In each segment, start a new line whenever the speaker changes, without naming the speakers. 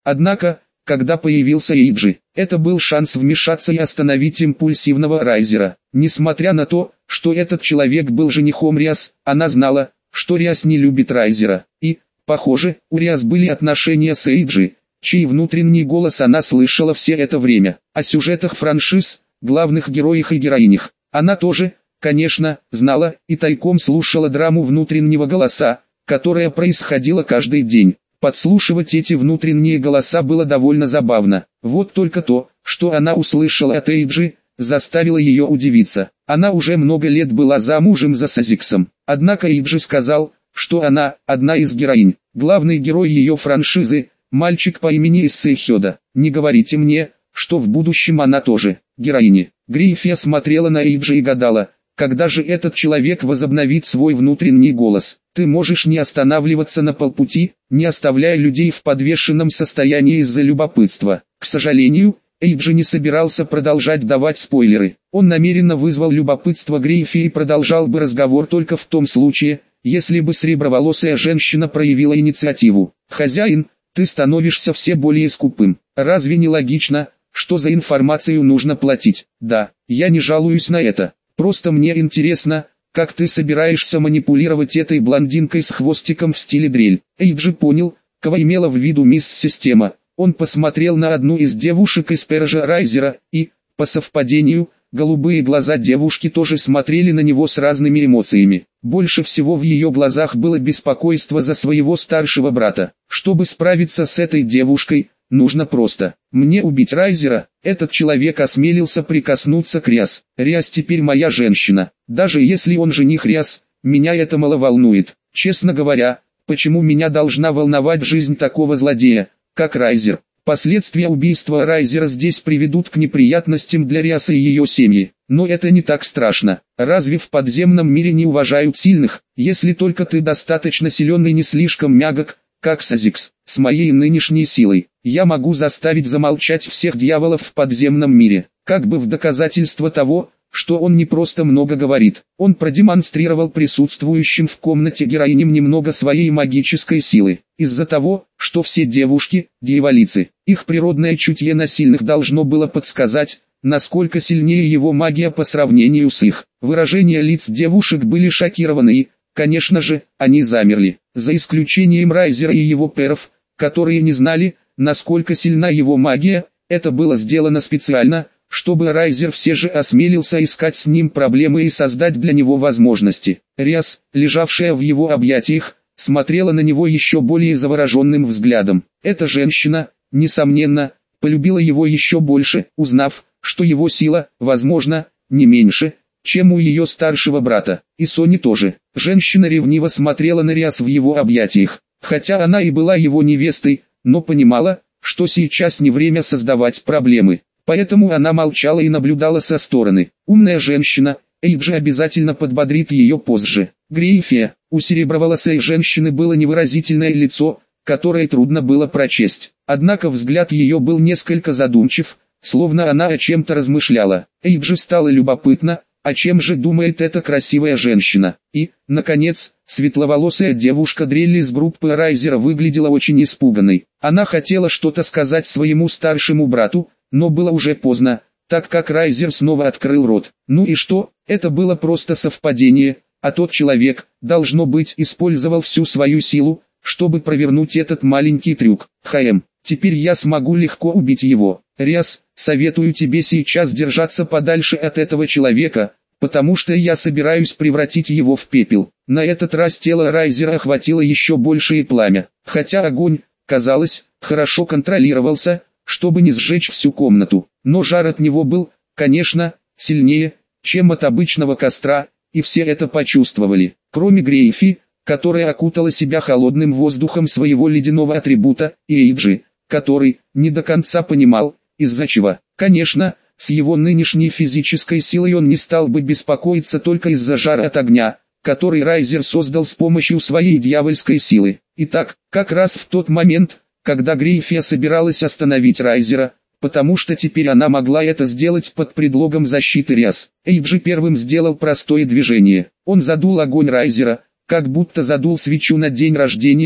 Однако, когда появился Эйджи, это был шанс вмешаться и остановить импульсивного Райзера. Несмотря на то, что этот человек был женихом Риас, она знала, что Риас не любит Райзера. И, похоже, у Риас были отношения с Эйджи, чей внутренний голос она слышала все это время. О сюжетах франшиз, главных героях и героинях она тоже, конечно, знала и тайком слушала драму внутреннего голоса, которая происходила каждый день. Подслушивать эти внутренние голоса было довольно забавно. Вот только то, что она услышала от Эйджи, заставило ее удивиться. Она уже много лет была замужем за Сазиксом. Однако Эйджи сказал, что она одна из героинь. Главный герой ее франшизы, мальчик по имени Иссе Хёда. Не говорите мне, что в будущем она тоже героиня. Грейфия смотрела на Эйджи и гадала, когда же этот человек возобновит свой внутренний голос. Ты можешь не останавливаться на полпути, не оставляя людей в подвешенном состоянии из-за любопытства. К сожалению, Эйджи не собирался продолжать давать спойлеры. Он намеренно вызвал любопытство Грейфи и продолжал бы разговор только в том случае, если бы среброволосая женщина проявила инициативу. «Хозяин, ты становишься все более скупым. Разве не логично, что за информацию нужно платить?» «Да, я не жалуюсь на это. Просто мне интересно, как ты собираешься манипулировать этой блондинкой с хвостиком в стиле дрель». Эйджи понял, кого имела в виду мисс Система. Он посмотрел на одну из девушек из Пержа Райзера, и, по совпадению, голубые глаза девушки тоже смотрели на него с разными эмоциями. Больше всего в ее глазах было беспокойство за своего старшего брата. Чтобы справиться с этой девушкой, нужно просто мне убить Райзера. Этот человек осмелился прикоснуться к Риас. Риас теперь моя женщина. Даже если он жених Риас, меня это мало волнует. Честно говоря, почему меня должна волновать жизнь такого злодея, как Райзер? Последствия убийства Райзера здесь приведут к неприятностям для Риас и ее семьи. Но это не так страшно. Разве в подземном мире не уважают сильных, если только ты достаточно силен и не слишком мягок, как Сазикс? С моей нынешней силой, я могу заставить замолчать всех дьяволов в подземном мире. Как бы в доказательство того, что он не просто много говорит, он продемонстрировал присутствующим в комнате героиням немного своей магической силы. Из-за того, что все девушки – дьяволицы, их природное чутье на сильных должно было подсказать, насколько сильнее его магия по сравнению с их. Выражения лиц девушек были шокированы и, конечно же, они замерли, за исключением Райзера и его пэров, которые не знали, насколько сильна его магия. Это было сделано специально, чтобы Райзер все же осмелился искать с ним проблемы и создать для него возможности. Риас, лежавшая в его объятиях, смотрела на него еще более завороженным взглядом. Эта женщина, несомненно, полюбила его еще больше, узнав, что его сила, возможно, не меньше, чем у ее старшего брата. И Сони тоже. Женщина ревниво смотрела на Риас в его объятиях. Хотя она и была его невестой, но понимала, что сейчас не время создавать проблемы. Поэтому она молчала и наблюдала со стороны. Умная женщина, Эйджи обязательно подбодрит ее позже. Грейфия, у сереброволосой женщины было невыразительное лицо, которое трудно было прочесть. Однако взгляд ее был несколько задумчив, словно она о чем-то размышляла. Эйджи стало любопытно, о чем же думает эта красивая женщина. И, наконец, светловолосая девушка Дрелли из группы Райзера выглядела очень испуганной. Она хотела что-то сказать своему старшему брату, но было уже поздно, так как Райзер снова открыл рот. Ну и что, это было просто совпадение, а тот человек, должно быть, использовал всю свою силу, чтобы провернуть этот маленький трюк. Теперь я смогу легко убить его. Риас, советую тебе сейчас держаться подальше от этого человека, потому что я собираюсь превратить его в пепел. На этот раз тело Райзера охватило еще большее пламя, хотя огонь, казалось, хорошо контролировался, чтобы не сжечь всю комнату. Но жар от него был, конечно, сильнее, чем от обычного костра, и все это почувствовали, кроме Грейфи, которая окутала себя холодным воздухом своего ледяного атрибута, и Эйджи, который не до конца понимал, из-за чего. Конечно, с его нынешней физической силой он не стал бы беспокоиться только из-за жара от огня, который Райзер создал с помощью своей дьявольской силы. Итак, как раз в тот момент, когда Грейфия собиралась остановить Райзера, потому что теперь она могла это сделать под предлогом защиты Риас, Эйджи первым сделал простое движение. Он задул огонь Райзера, как будто задул свечу на день рождения,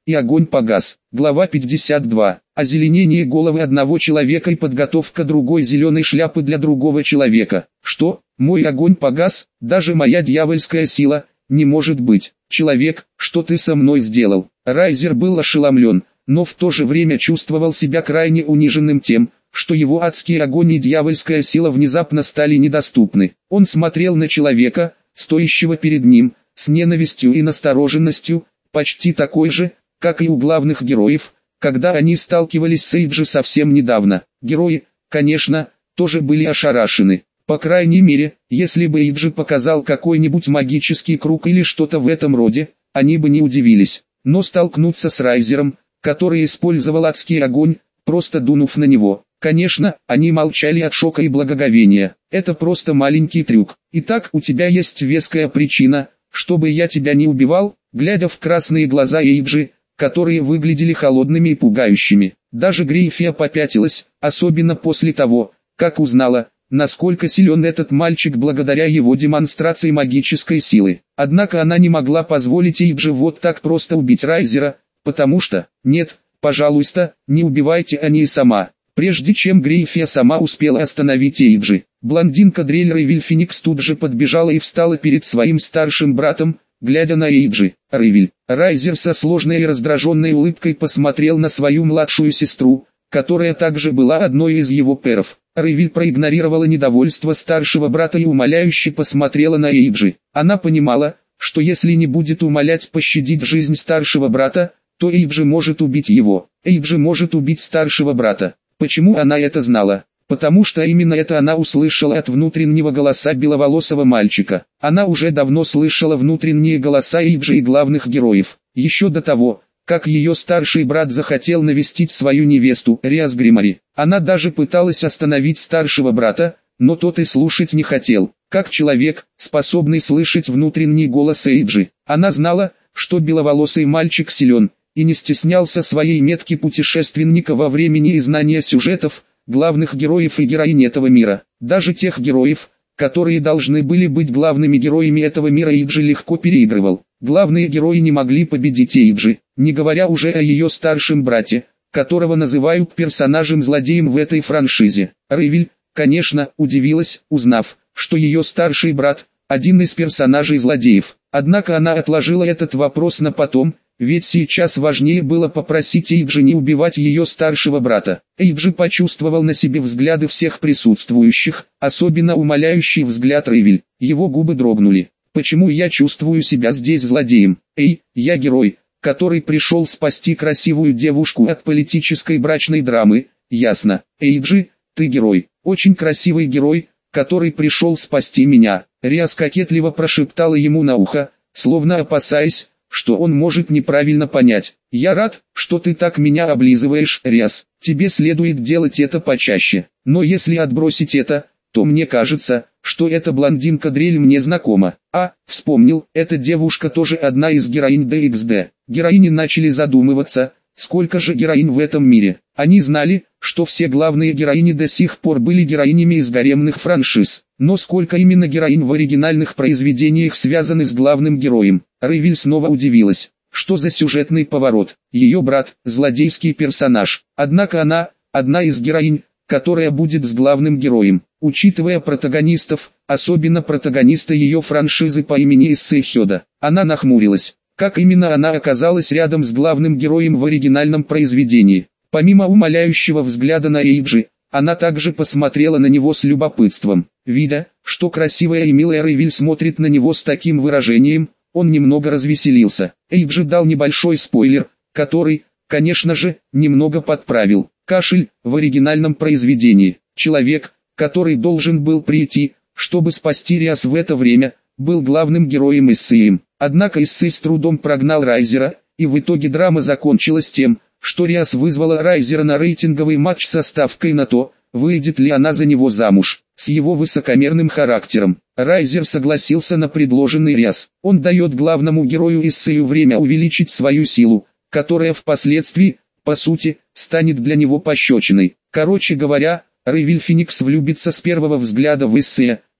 и огонь погас. Глава 52. Озеленение головы одного человека и подготовка другой зеленой шляпы для другого человека. Что? Мой огонь погас? Даже моя дьявольская сила? Не может быть. Человек, что ты со мной сделал? Райзер был ошеломлен, но в то же время чувствовал себя крайне униженным тем, что его адский огонь и дьявольская сила внезапно стали недоступны. Он смотрел на человека, стоящего перед ним, с ненавистью и настороженностью, почти такой же, как и у главных героев, когда они сталкивались с Эйджи совсем недавно. Герои, конечно, тоже были ошарашены. По крайней мере, если бы Эйджи показал какой-нибудь магический круг или что-то в этом роде, они бы не удивились. Но столкнуться с Райзером, который использовал адский огонь, просто дунув на него. Конечно, они молчали от шока и благоговения. Это просто маленький трюк. Итак, у тебя есть веская причина, чтобы я тебя не убивал, глядя в красные глаза Эйджи, которые выглядели холодными и пугающими. Даже Грейфия попятилась, особенно после того, как узнала, насколько силен этот мальчик благодаря его демонстрации магической силы. Однако она не могла позволить Эйджи вот так просто убить Райзера, потому что, нет, пожалуйста, не убивайте Ани сама. Прежде чем Грейфия сама успела остановить Эйджи, блондинка Дрель Ревиль Феникс тут же подбежала и встала перед своим старшим братом, глядя на Эйджи. Ревиль. Райзер со сложной и раздраженной улыбкой посмотрел на свою младшую сестру, которая также была одной из его пэров. Ревиль проигнорировала недовольство старшего брата и умоляюще посмотрела на Эйджи. Она понимала, что если не будет умолять пощадить жизнь старшего брата, то Эйджи может убить его. Эйджи может убить старшего брата. Почему она это знала? Потому что именно это она услышала от внутреннего голоса беловолосого мальчика. Она уже давно слышала внутренние голоса Эйджи и главных героев. Еще до того, как ее старший брат захотел навестить свою невесту, Риас Гримари. Она даже пыталась остановить старшего брата, но тот и слушать не хотел. Как человек, способный слышать внутренний голос Эйджи, она знала, что беловолосый мальчик силен, и не стеснялся своей метки путешественника во времени и знания сюжетов, главных героев и героинь этого мира. Даже тех героев, которые должны были быть главными героями этого мира, Эйджи легко переигрывал. Главные герои не могли победить Эйджи, не говоря уже о ее старшем брате, которого называют персонажем-злодеем в этой франшизе. Ревиль, конечно, удивилась, узнав, что ее старший брат – один из персонажей-злодеев. Однако она отложила этот вопрос на потом, ведь сейчас важнее было попросить Эйджи не убивать ее старшего брата. Эйджи почувствовал на себе взгляды всех присутствующих, особенно умоляющий взгляд Ревиль. Его губы дрогнули. «Почему я чувствую себя здесь злодеем? Эй, я герой, который пришел спасти красивую девушку от политической брачной драмы, ясно? Эйджи, ты герой, очень красивый герой, который пришел спасти меня». Риас кокетливо прошептала ему на ухо, словно опасаясь, что он может неправильно понять. «Я рад, что ты так меня облизываешь, Риас. Тебе следует делать это почаще. Но если отбросить это, то мне кажется, что эта блондинка Дрель мне знакома. А, вспомнил, эта девушка тоже одна из героинь DXD». Героини начали задумываться, сколько же героинь в этом мире. Они знали, что все главные героини до сих пор были героинями из гаремных франшиз. Но сколько именно героинь в оригинальных произведениях связаны с главным героем? Ревиль снова удивилась. Что за сюжетный поворот? Ее брат – злодейский персонаж. Однако она – одна из героинь, которая будет с главным героем. Учитывая протагонистов, особенно протагониста ее франшизы по имени Иссы Хёда, она нахмурилась. Как именно она оказалась рядом с главным героем в оригинальном произведении? Помимо умоляющего взгляда на Эйджи, она также посмотрела на него с любопытством. Видя, что красивая и милая Ревиль смотрит на него с таким выражением, он немного развеселился. Эйджи дал небольшой спойлер, который, конечно же, немного подправил. Кашель в оригинальном произведении. Человек, который должен был прийти, чтобы спасти Риас в это время, был главным героем Иссеем. Однако Иссей с трудом прогнал Райзера, и в итоге драма закончилась тем, что Риас вызвала Райзера на рейтинговый матч со ставкой на то, выйдет ли она за него замуж. С его высокомерным характером, Райзер согласился на предложенный Риас. Он дает главному герою Иссею время увеличить свою силу, которая впоследствии, по сути, станет для него пощечиной. Короче говоря, Ревиль Феникс влюбится с первого взгляда в Иссея,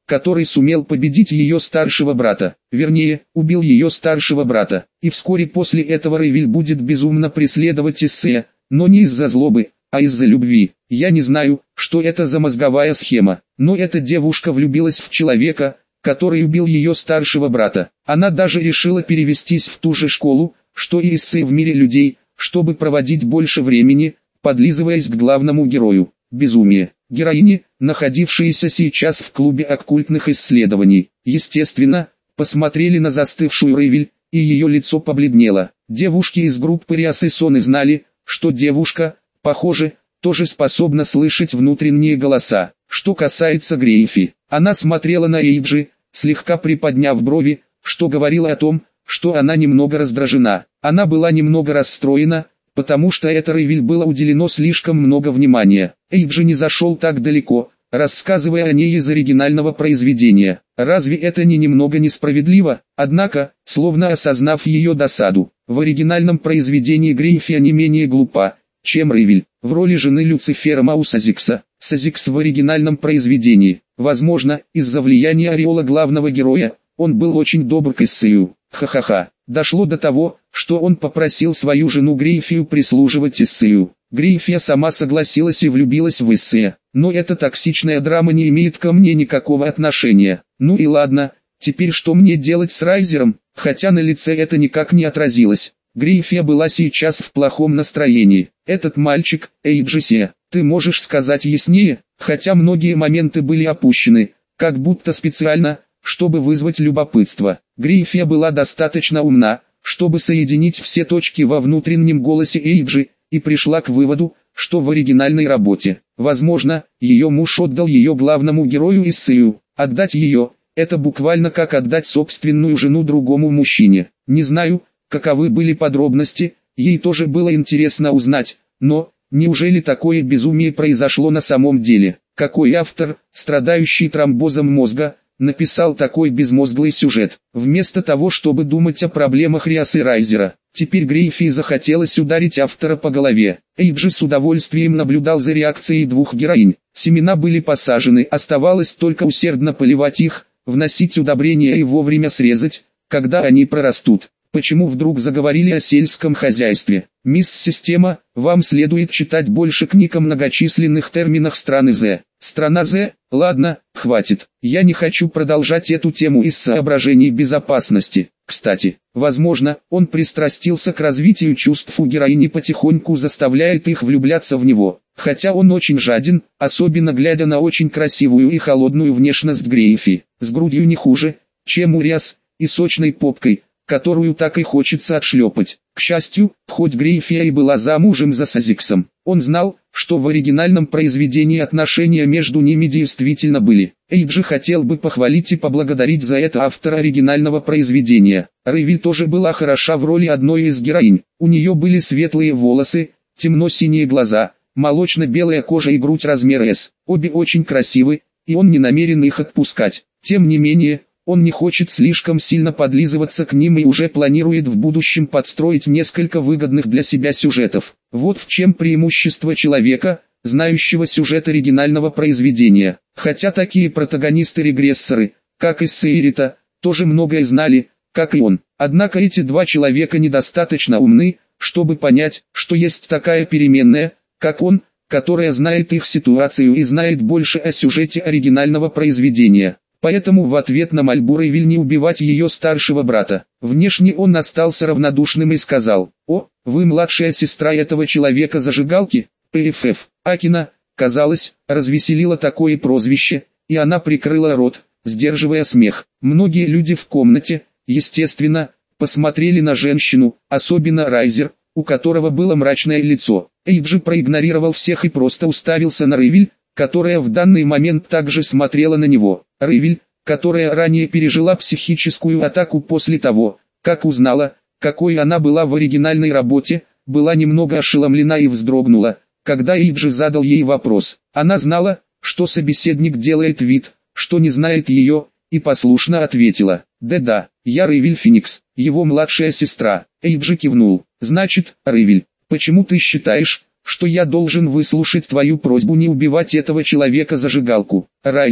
который сумел победить ее старшего брата, вернее, убил ее старшего брата. И вскоре после этого Рейвиль будет безумно преследовать Иссея, но не из-за злобы, а из-за любви. Я не знаю, что это за мозговая схема, но эта девушка влюбилась в человека, который убил ее старшего брата. Она даже решила перевестись в ту же школу, что и Иссей в мире людей, чтобы проводить больше времени, подлизываясь к главному герою. Безумие. Героини, находившиеся сейчас в клубе оккультных исследований, естественно, посмотрели на застывшую Рейвиль, и ее лицо побледнело. Девушки из группы Риасесоны знали, что девушка, похоже, тоже способна слышать внутренние голоса. Что касается Грейфи, она смотрела на Эйджи, слегка приподняв брови, что говорило о том, что она немного раздражена. Она была немного расстроена, потому что это Рейвиль было уделено слишком много внимания. Эйджи не зашел так далеко, рассказывая о ней из оригинального произведения. Разве это не немного несправедливо? Однако, словно осознав ее досаду, в оригинальном произведении Грейфи не менее глупа, чем Рейвиль. В роли жены Люцифера Маусазикса, Сазикс в оригинальном произведении, возможно, из-за влияния ореола главного героя, он был очень добр к Иссею. Ха-ха-ха. Дошло до того, что он попросил свою жену Грейфию прислуживать Иссею. Грейфия сама согласилась и влюбилась в Иссея. Но эта токсичная драма не имеет ко мне никакого отношения. Ну и ладно, теперь что мне делать с Райзером? Хотя на лице это никак не отразилось. Грейфия была сейчас в плохом настроении. Этот мальчик, Эйджи, ты можешь сказать яснее? Хотя многие моменты были опущены, как будто специально, чтобы вызвать любопытство. Грейфия была достаточно умна, чтобы соединить все точки во внутреннем голосе Эйджи, и пришла к выводу, что в оригинальной работе, возможно, ее муж отдал ее главному герою Иссею. Отдать ее – это буквально как отдать собственную жену другому мужчине. Не знаю, каковы были подробности, ей тоже было интересно узнать, но, неужели такое безумие произошло на самом деле? Какой автор, страдающий тромбозом мозга, написал такой безмозглый сюжет, вместо того, чтобы думать о проблемах Риасы Райзера? Теперь Грейфи захотелось ударить автора по голове. Эйджи с удовольствием наблюдал за реакцией двух героинь. Семена были посажены, оставалось только усердно поливать их, вносить удобрения и вовремя срезать, когда они прорастут. Почему вдруг заговорили о сельском хозяйстве? Мисс Система, вам следует читать больше книг о многочисленных терминах страны З. Страна З? Ладно, хватит. Я не хочу продолжать эту тему из соображений безопасности. Кстати, возможно, он пристрастился к развитию чувств у героини, потихоньку заставляет их влюбляться в него. Хотя он очень жаден, особенно глядя на очень красивую и холодную внешность Грейфи, с грудью не хуже, чем у Риас, и сочной попкой, которую так и хочется отшлепать. К счастью, хоть Грейфия и была замужем за Сазиксом, он знал, что в оригинальном произведении отношения между ними действительно были. Эйджи хотел бы похвалить и поблагодарить за это автора оригинального произведения. Рейвиль тоже была хороша в роли одной из героинь. У нее были светлые волосы, темно-синие глаза, молочно-белая кожа и грудь размера S. Обе очень красивы, и он не намерен их отпускать. Тем не менее, он не хочет слишком сильно подлизываться к ним и уже планирует в будущем подстроить несколько выгодных для себя сюжетов. Вот в чем преимущество человека, знающего сюжет оригинального произведения. Хотя такие протагонисты-регрессоры, как Иссей и Рита, тоже многое знали, как и он. Однако эти два человека недостаточно умны, чтобы понять, что есть такая переменная, как он, которая знает их ситуацию и знает больше о сюжете оригинального произведения. Поэтому в ответ на мольбу Рейвиль не убивать ее старшего брата, внешне он остался равнодушным и сказал: «О, вы младшая сестра этого человека-зажигалки?» ПФФ. Акина, казалось, развеселило такое прозвище, и она прикрыла рот, сдерживая смех. Многие люди в комнате, естественно, посмотрели на женщину, особенно Райзер, у которого было мрачное лицо. Эйджи проигнорировал всех и просто уставился на Рейвиль, которая в данный момент также смотрела на него. Рейвиль, которая ранее пережила психическую атаку после того, как узнала, какой она была в оригинальной работе, была немного ошеломлена и вздрогнула, когда Эйджи задал ей вопрос. Она знала, что собеседник делает вид, что не знает ее, и послушно ответила: «Да-да, я Рейвиль Феникс, его младшая сестра». Эйджи кивнул. «Значит, Рейвиль, почему ты считаешь, что я должен выслушать твою просьбу не убивать этого человека-зажигалку?» Райзер,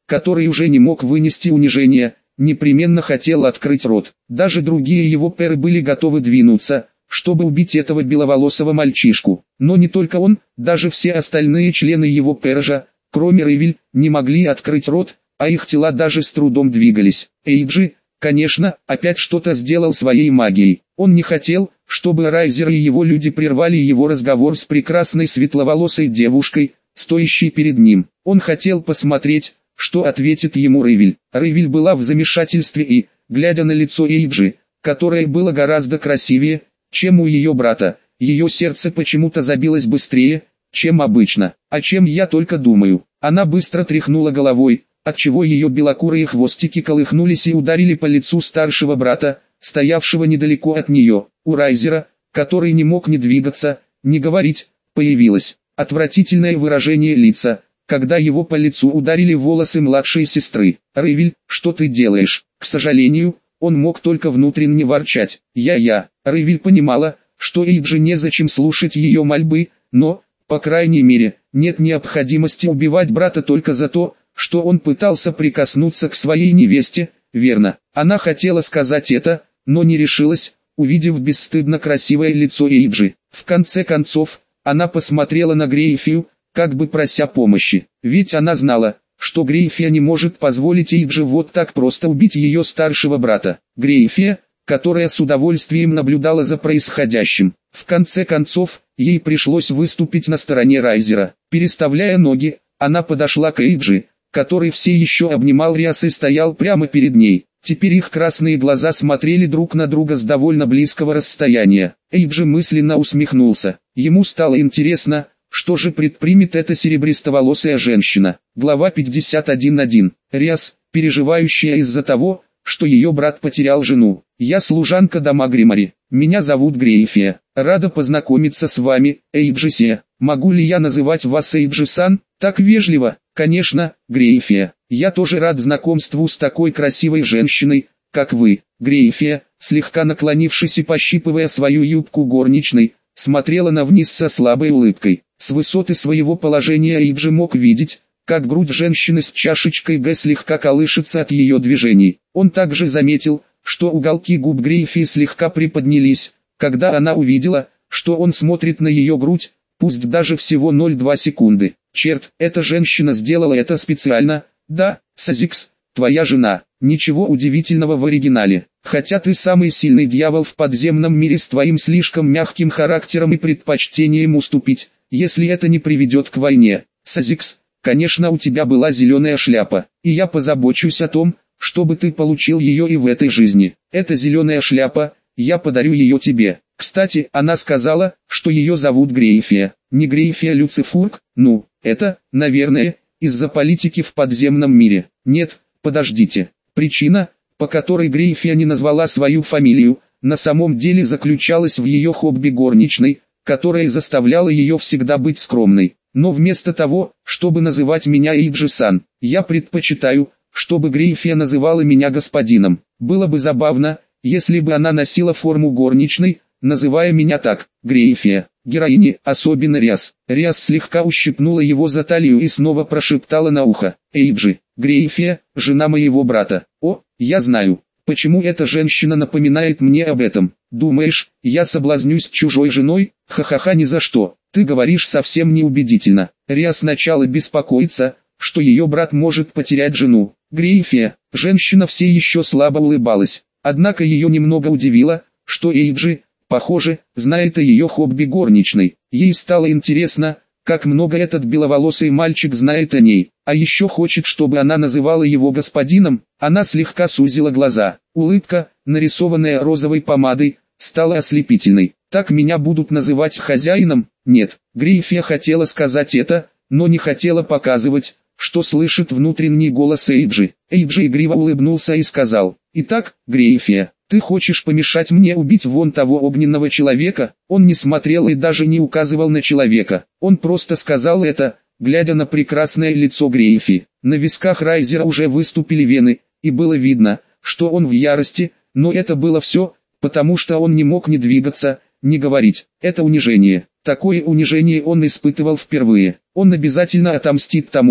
который уже не мог вынести унижения, непременно хотел открыть рот. Даже другие его перы были готовы двинуться, чтобы убить этого беловолосого мальчишку. Но не только он, даже все остальные члены его пеража, кроме Ревиль, не могли открыть рот, а их тела даже с трудом двигались. Эйджи, конечно, опять что-то сделал своей магией. Он не хотел, чтобы Райзер и его люди прервали его разговор с прекрасной светловолосой девушкой, стоящей перед ним. Он хотел посмотреть, что ответит ему Ревиль. Ревиль была в замешательстве и, глядя на лицо Эйджи, которое было гораздо красивее, чем у ее брата, ее сердце почему-то забилось быстрее, чем обычно. О чем я только думаю. Она быстро тряхнула головой, отчего ее белокурые хвостики колыхнулись и ударили по лицу старшего брата, стоявшего недалеко от нее. У Райзера, который не мог ни двигаться, ни говорить, появилось отвратительное выражение лица, когда его по лицу ударили волосы младшей сестры. «Ревиль, что ты делаешь?» К сожалению, он мог только внутренне ворчать. Ревиль понимала, что Эйджи незачем слушать ее мольбы, но, по крайней мере, нет необходимости убивать брата только за то, что он пытался прикоснуться к своей невесте, верно. Она хотела сказать это, но не решилась, увидев бесстыдно красивое лицо Эйджи. В конце концов, она посмотрела на Грейфию, как бы прося помощи. Ведь она знала, что Грейфия не может позволить Эйджи вот так просто убить ее старшего брата. Грейфия, которая с удовольствием наблюдала за происходящим. В конце концов, ей пришлось выступить на стороне Райзера. Переставляя ноги, она подошла к Эйджи, который все еще обнимал Риас и стоял прямо перед ней. Теперь их красные глаза смотрели друг на друга с довольно близкого расстояния. Эйджи мысленно усмехнулся. Ему стало интересно, что же предпримет эта серебристоволосая женщина. Глава 51.1. Риас, переживающая из-за того, что ее брат потерял жену. «Я служанка дома Гримари. Меня зовут Грейфия. Рада познакомиться с вами, Эйджи-се. Могу ли я называть вас Эйджи-сан?» «Так вежливо, конечно, Грейфия. Я тоже рад знакомству с такой красивой женщиной, как вы». Грейфия, слегка наклонившись и пощипывая свою юбку горничной, смотрела на вниз со слабой улыбкой. С высоты своего положения Эйджи мог видеть, как грудь женщины с чашечкой Г слегка колышется от ее движений. Он также заметил, что уголки губ Грейфии слегка приподнялись, когда она увидела, что он смотрит на ее грудь, пусть даже всего 0,2 секунды. «Черт, эта женщина сделала это специально, да, Сазикс, твоя жена». Ничего удивительного в оригинале. Хотя ты самый сильный дьявол в подземном мире с твоим слишком мягким характером и предпочтением уступить, если это не приведет к войне. Сазикс, конечно, у тебя была зеленая шляпа, и я позабочусь о том, чтобы ты получил ее и в этой жизни. Эта зеленая шляпа, я подарю ее тебе. Кстати, она сказала, что ее зовут Грейфия. Не Грейфия Люцифург? Ну, это, наверное, из-за политики в подземном мире. Нет, подождите. Причина, по которой Грейфия не назвала свою фамилию, на самом деле заключалась в ее хобби горничной, которая заставляла ее всегда быть скромной. Но вместо того, чтобы называть меня Эйджи-сан, я предпочитаю, чтобы Грейфия называла меня господином. Было бы забавно, если бы она носила форму горничной, называя меня так, Грейфия. Героини, особенно Риас. Риас слегка ущипнула его за талию и снова прошептала на ухо: «Эйджи, Грейфия, жена моего брата». «О, я знаю, почему эта женщина напоминает мне об этом. Думаешь, я соблазнюсь чужой женой? Ха-ха-ха, ни за что. Ты говоришь совсем неубедительно». Риас сначала беспокоится, что ее брат может потерять жену. Грейфия, женщина все еще слабо улыбалась. Однако ее немного удивило, что Эйджи, похоже, знает о ее хобби горничной. Ей стало интересно, как много этот беловолосый мальчик знает о ней, а еще хочет, чтобы она называла его господином. Она слегка сузила глаза. Улыбка, нарисованная розовой помадой, стала ослепительной. «Так меня будут называть хозяином?» Нет, Грейфия хотела сказать это, но не хотела показывать, что слышит внутренний голос Эйджи. Эйджи игриво улыбнулся и сказал: «Итак, Грейфия, ты хочешь помешать мне убить вон того огненного человека?» Он не смотрел и даже не указывал на человека. Он просто сказал это, глядя на прекрасное лицо Грейфи. На висках Райзера уже выступили вены, и было видно, что он в ярости, но это было все, потому что он не мог ни двигаться, ни говорить. Это унижение. Такое унижение он испытывал впервые. Он обязательно отомстит тому,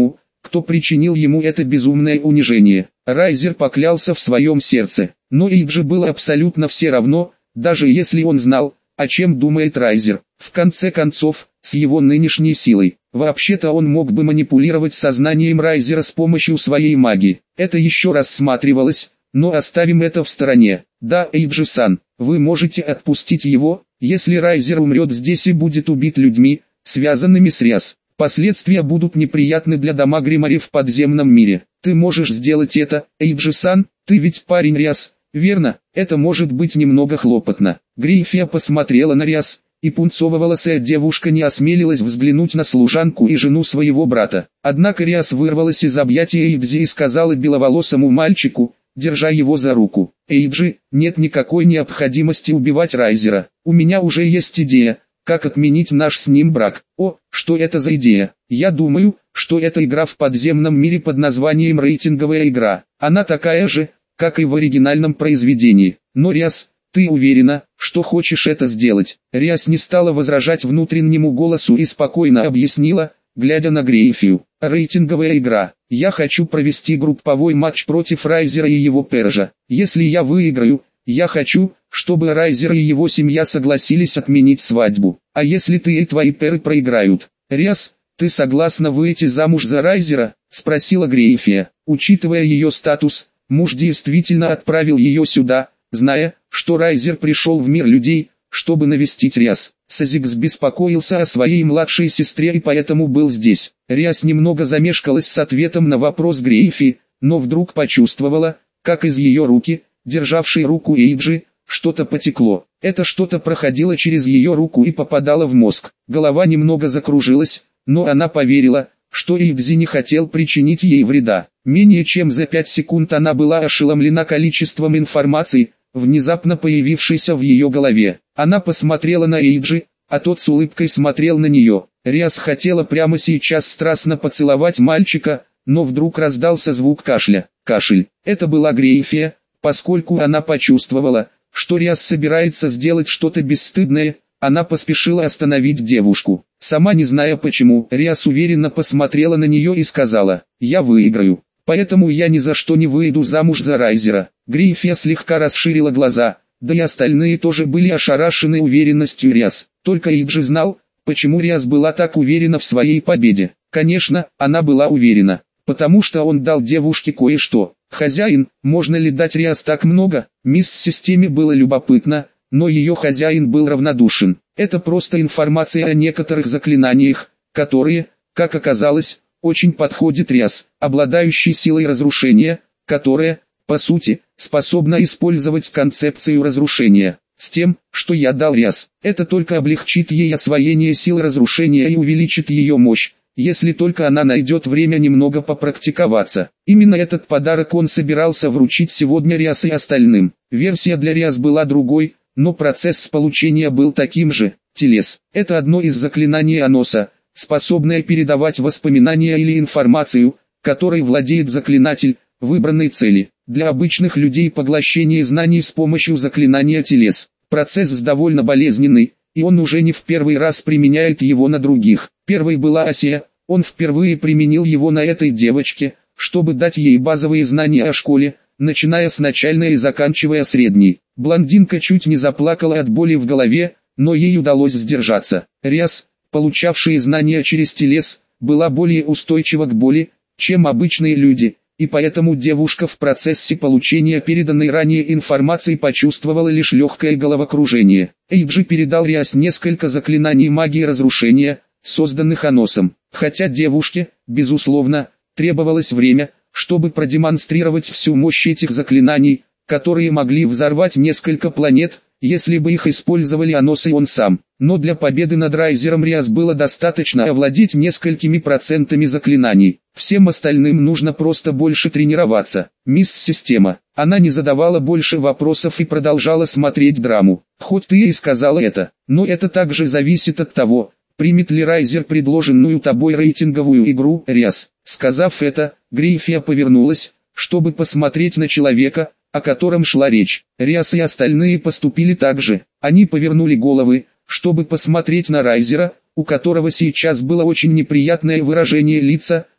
кто причинил ему это безумное унижение. Райзер поклялся в своем сердце, но Эйджи было абсолютно все равно, даже если он знал, о чем думает Райзер. В конце концов, с его нынешней силой, вообще-то он мог бы манипулировать сознанием Райзера с помощью своей магии. Это еще рассматривалось, но оставим это в стороне. Да, Эйджи-сан, вы можете отпустить его, если Райзер умрет здесь и будет убит людьми, связанными с Риас. Последствия будут неприятны для дома Гримари в подземном мире. Ты можешь сделать это, Эйджи-сан, ты ведь парень Риас, верно? Это может быть немного хлопотно. Грифия посмотрела на Риас, и пунцово-волосая девушка не осмелилась взглянуть на служанку и жену своего брата. Однако Риас вырвалась из объятия Эйджи и сказала беловолосому мальчику, держа его за руку: «Эйджи, нет никакой необходимости убивать Райзера. У меня уже есть идея, как отменить наш с ним брак». «О, что это за идея?» «Я думаю, что это игра в подземном мире под названием «Рейтинговая игра». Она такая же, как и в оригинальном произведении. Но Риас, ты уверена, что хочешь это сделать?» Риас не стала возражать внутреннему голосу и спокойно объяснила, глядя на Грейфию: «Рейтинговая игра. Я хочу провести групповой матч против Райзера и его Пержа. Если я выиграю, я хочу, чтобы Райзер и его семья согласились отменить свадьбу. А если ты и твои перы проиграют?» «Риас, ты согласна выйти замуж за Райзера?» — спросила Грейфия. Учитывая ее статус, муж действительно отправил ее сюда, зная, что Райзер пришел в мир людей, чтобы навестить Риас. Сазикс беспокоился о своей младшей сестре и поэтому был здесь. Риас немного замешкалась с ответом на вопрос Грейфи, но вдруг почувствовала, как из ее руки, державшей руку Эйджи, что-то потекло. Это что-то проходило через ее руку и попадало в мозг. Голова немного закружилась, но она поверила, что Эйджи не хотел причинить ей вреда. Менее чем за 5 секунд она была ошеломлена количеством информации, внезапно появившейся в ее голове. Она посмотрела на Эйджи, а тот с улыбкой смотрел на нее. Риас хотела прямо сейчас страстно поцеловать мальчика, но вдруг раздался звук кашля. Кашель. Это была Грейфия, поскольку она почувствовала, что Риас собирается сделать что-то бесстыдное, она поспешила остановить девушку. Сама не зная почему, Риас уверенно посмотрела на нее и сказала: «Я выиграю. Поэтому я ни за что не выйду замуж за Райзера». Грейфия слегка расширила глаза, да и остальные тоже были ошарашены уверенностью Риас. Только Эйджи знал, почему Риас была так уверена в своей победе. Конечно, она была уверена, потому что он дал девушке кое-что. «Хозяин, можно ли дать Риас так много?» Мисс Системе было любопытно, но ее хозяин был равнодушен. Это просто информация о некоторых заклинаниях, которые, как оказалось, очень подходит Риас, обладающий силой разрушения, которая, по сути, способна использовать концепцию разрушения. С тем, что я дал Риас, это только облегчит ей освоение сил разрушения и увеличит ее мощь, если только она найдет время немного попрактиковаться. Именно этот подарок он собирался вручить сегодня Риас и остальным. Версия для Риас была другой, но процесс получения был таким же. Телес – это одно из заклинаний Аноса, способное передавать воспоминания или информацию, которой владеет заклинатель, выбранной цели. Для обычных людей поглощение знаний с помощью заклинания телес – процесс довольно болезненный, и он уже не в первый раз применяет его на других. Первой была Асия, он впервые применил его на этой девочке, чтобы дать ей базовые знания о школе, начиная с начальной и заканчивая средней. Блондинка чуть не заплакала от боли в голове, но ей удалось сдержаться. Риас, получавшая знания через телес, была более устойчива к боли, чем обычные люди, и поэтому девушка в процессе получения переданной ранее информации почувствовала лишь легкое головокружение. Эйджи передал Риас несколько заклинаний магии разрушения, созданных Аносом. Хотя девушке, безусловно, требовалось время, чтобы продемонстрировать всю мощь этих заклинаний, которые могли взорвать несколько планет, если бы их использовали Анос и он сам. Но для победы над Райзером Риас было достаточно овладеть несколькими процентами заклинаний. Всем остальным нужно просто больше тренироваться. Мисс Система. Она не задавала больше вопросов и продолжала смотреть драму. Хоть ты и сказала это, но это также зависит от того, примет ли Райзер предложенную тобой рейтинговую игру, Риас. Сказав это, Грейфия повернулась, чтобы посмотреть на человека, о котором шла речь. Риас и остальные поступили так же. Они повернули головы, чтобы посмотреть на Райзера, у которого сейчас было очень неприятное выражение лица,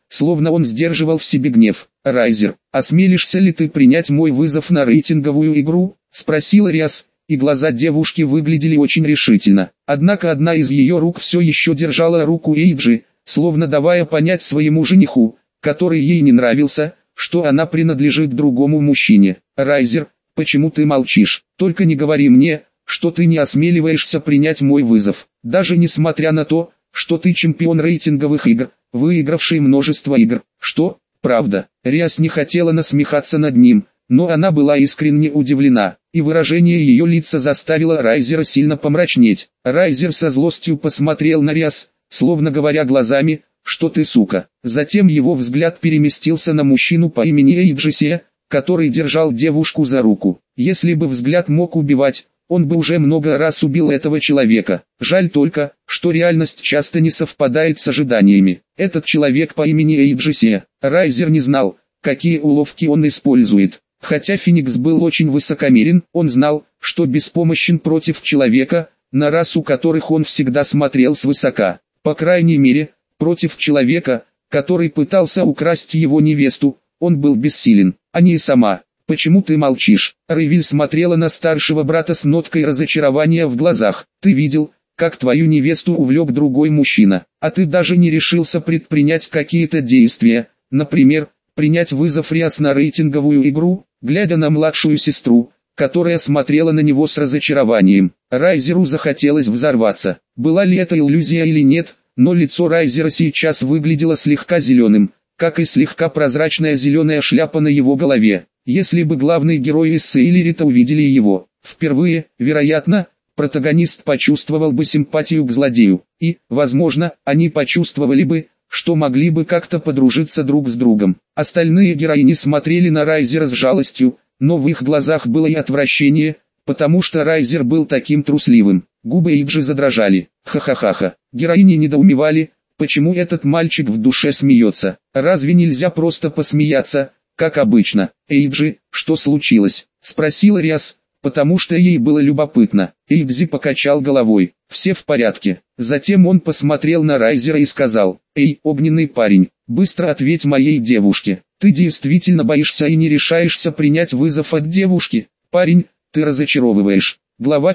словно он сдерживал в себе гнев. «Райзер, осмелишься ли ты принять мой вызов на рейтинговую игру?» – спросила Риас, и глаза девушки выглядели очень решительно. Однако одна из ее рук все еще держала руку Эйджи, словно давая понять своему жениху, который ей не нравился, что она принадлежит другому мужчине. «Райзер, почему ты молчишь? Только не говори мне, что ты не осмеливаешься принять мой вызов, даже несмотря на то, что ты чемпион рейтинговых игр, выигравший множество игр». «Что? Правда?» Риас не хотела насмехаться над ним, но она была искренне удивлена, и выражение ее лица заставило Райзера сильно помрачнеть. Райзер со злостью посмотрел на Риас, словно говоря глазами: «Что ты, сука?». Затем его взгляд переместился на мужчину по имени Эйджи, который держал девушку за руку. Если бы взгляд мог убивать, он бы уже много раз убил этого человека. Жаль только, что реальность часто не совпадает с ожиданиями. Этот человек по имени Эйджи, Райзер не знал, какие уловки он использует. Хотя Феникс был очень высокомерен, он знал, что беспомощен против человека, на расу которых он всегда смотрел свысока. По крайней мере, против человека, который пытался украсть его невесту, он был бессилен. А не сама. «Почему ты молчишь?» Ревиль смотрела на старшего брата с ноткой разочарования в глазах. «Ты видел, как твою невесту увлек другой мужчина, а ты даже не решился предпринять какие-то действия, например, принять вызов Риас на рейтинговую игру?» Глядя на младшую сестру, которая смотрела на него с разочарованием, Райзеру захотелось взорваться. Была ли это иллюзия или нет, но лицо Райзера сейчас выглядело слегка зеленым, как и слегка прозрачная зеленая шляпа на его голове. Если бы главные герои из Сейлерита увидели его впервые, вероятно, протагонист почувствовал бы симпатию к злодею, и, возможно, они почувствовали бы, что могли бы как-то подружиться друг с другом. Остальные героини смотрели на Райзера с жалостью, но в их глазах было и отвращение, потому что Райзер был таким трусливым. Губы Эйджи задрожали. Ха-ха-ха-ха. Героини недоумевали, почему этот мальчик в душе смеется. Разве нельзя просто посмеяться, как обычно? «Эйджи, что случилось?» – спросила Риас, потому что ей было любопытно. Эйджи покачал головой. «Все в порядке». Затем он посмотрел на Райзера и сказал: «Эй, огненный парень, быстро ответь моей девушке. Ты действительно боишься и не решаешься принять вызов от девушки? Парень, ты разочаровываешь». Глава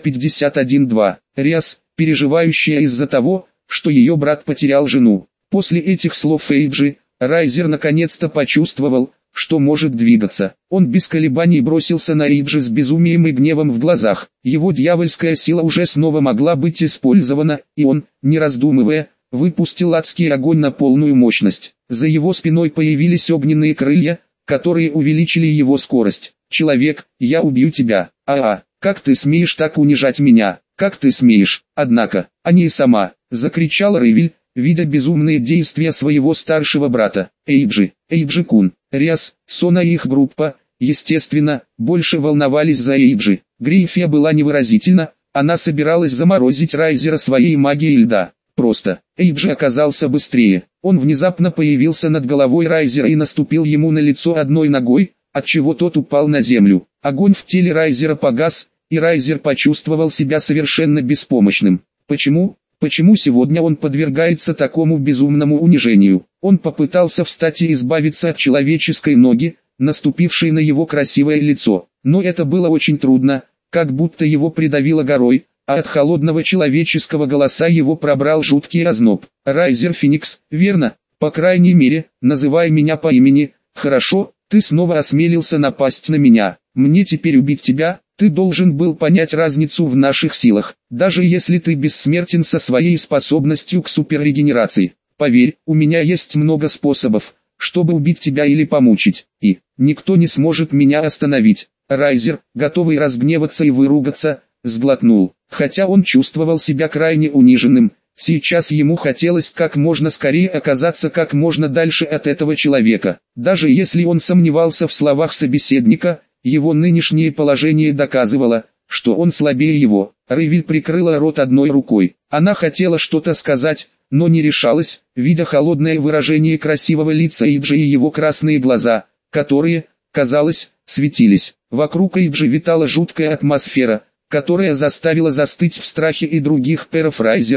51.2. Риас, переживающая из-за того, что ее брат потерял жену. После этих слов Эйджи, Райзер наконец-то почувствовал, что может двигаться. Он без колебаний бросился на Эйджи с безумием и гневом в глазах. Его дьявольская сила уже снова могла быть использована, и он, не раздумывая, выпустил адский огонь на полную мощность. За его спиной появились огненные крылья, которые увеличили его скорость. «Человек, я убью тебя! Как ты смеешь так унижать меня? Как ты смеешь?» «Однако, а не сама!» — закричал Ревиль, видя безумные действия своего старшего брата. Эйджи-кун, Риас, Сона и их группа, естественно, больше волновались за Эйджи. Грифия была невыразительна, она собиралась заморозить Райзера своей магией льда. Просто, Эйджи оказался быстрее. Он внезапно появился над головой Райзера и наступил ему на лицо одной ногой, отчего тот упал на землю. Огонь в теле Райзера погас, и Райзер почувствовал себя совершенно беспомощным. Почему сегодня он подвергается такому безумному унижению? Он попытался встать и избавиться от человеческой ноги, наступившей на его красивое лицо. Но это было очень трудно, как будто его придавило горой, а от холодного человеческого голоса его пробрал жуткий озноб. «Райзер Феникс, верно? По крайней мере, называй меня по имени. Хорошо, ты снова осмелился напасть на меня. Мне теперь убить тебя?» Ты должен был понять разницу в наших силах, даже если ты бессмертен со своей способностью к суперрегенерации. Поверь, у меня есть много способов, чтобы убить тебя или помучить, и никто не сможет меня остановить. Райзер, готовый разгневаться и выругаться, сглотнул. Хотя он чувствовал себя крайне униженным, сейчас ему хотелось как можно скорее оказаться как можно дальше от этого человека. Даже если он сомневался в словах собеседника, его нынешнее положение доказывало, что он слабее его. Ревиль прикрыла рот одной рукой. Она хотела что-то сказать, но не решалась, видя холодное выражение красивого лица Эйджи и его красные глаза, которые, казалось, светились. Вокруг Эйджи витала жуткая атмосфера, которая заставила застыть в страхе и других перов Райзера,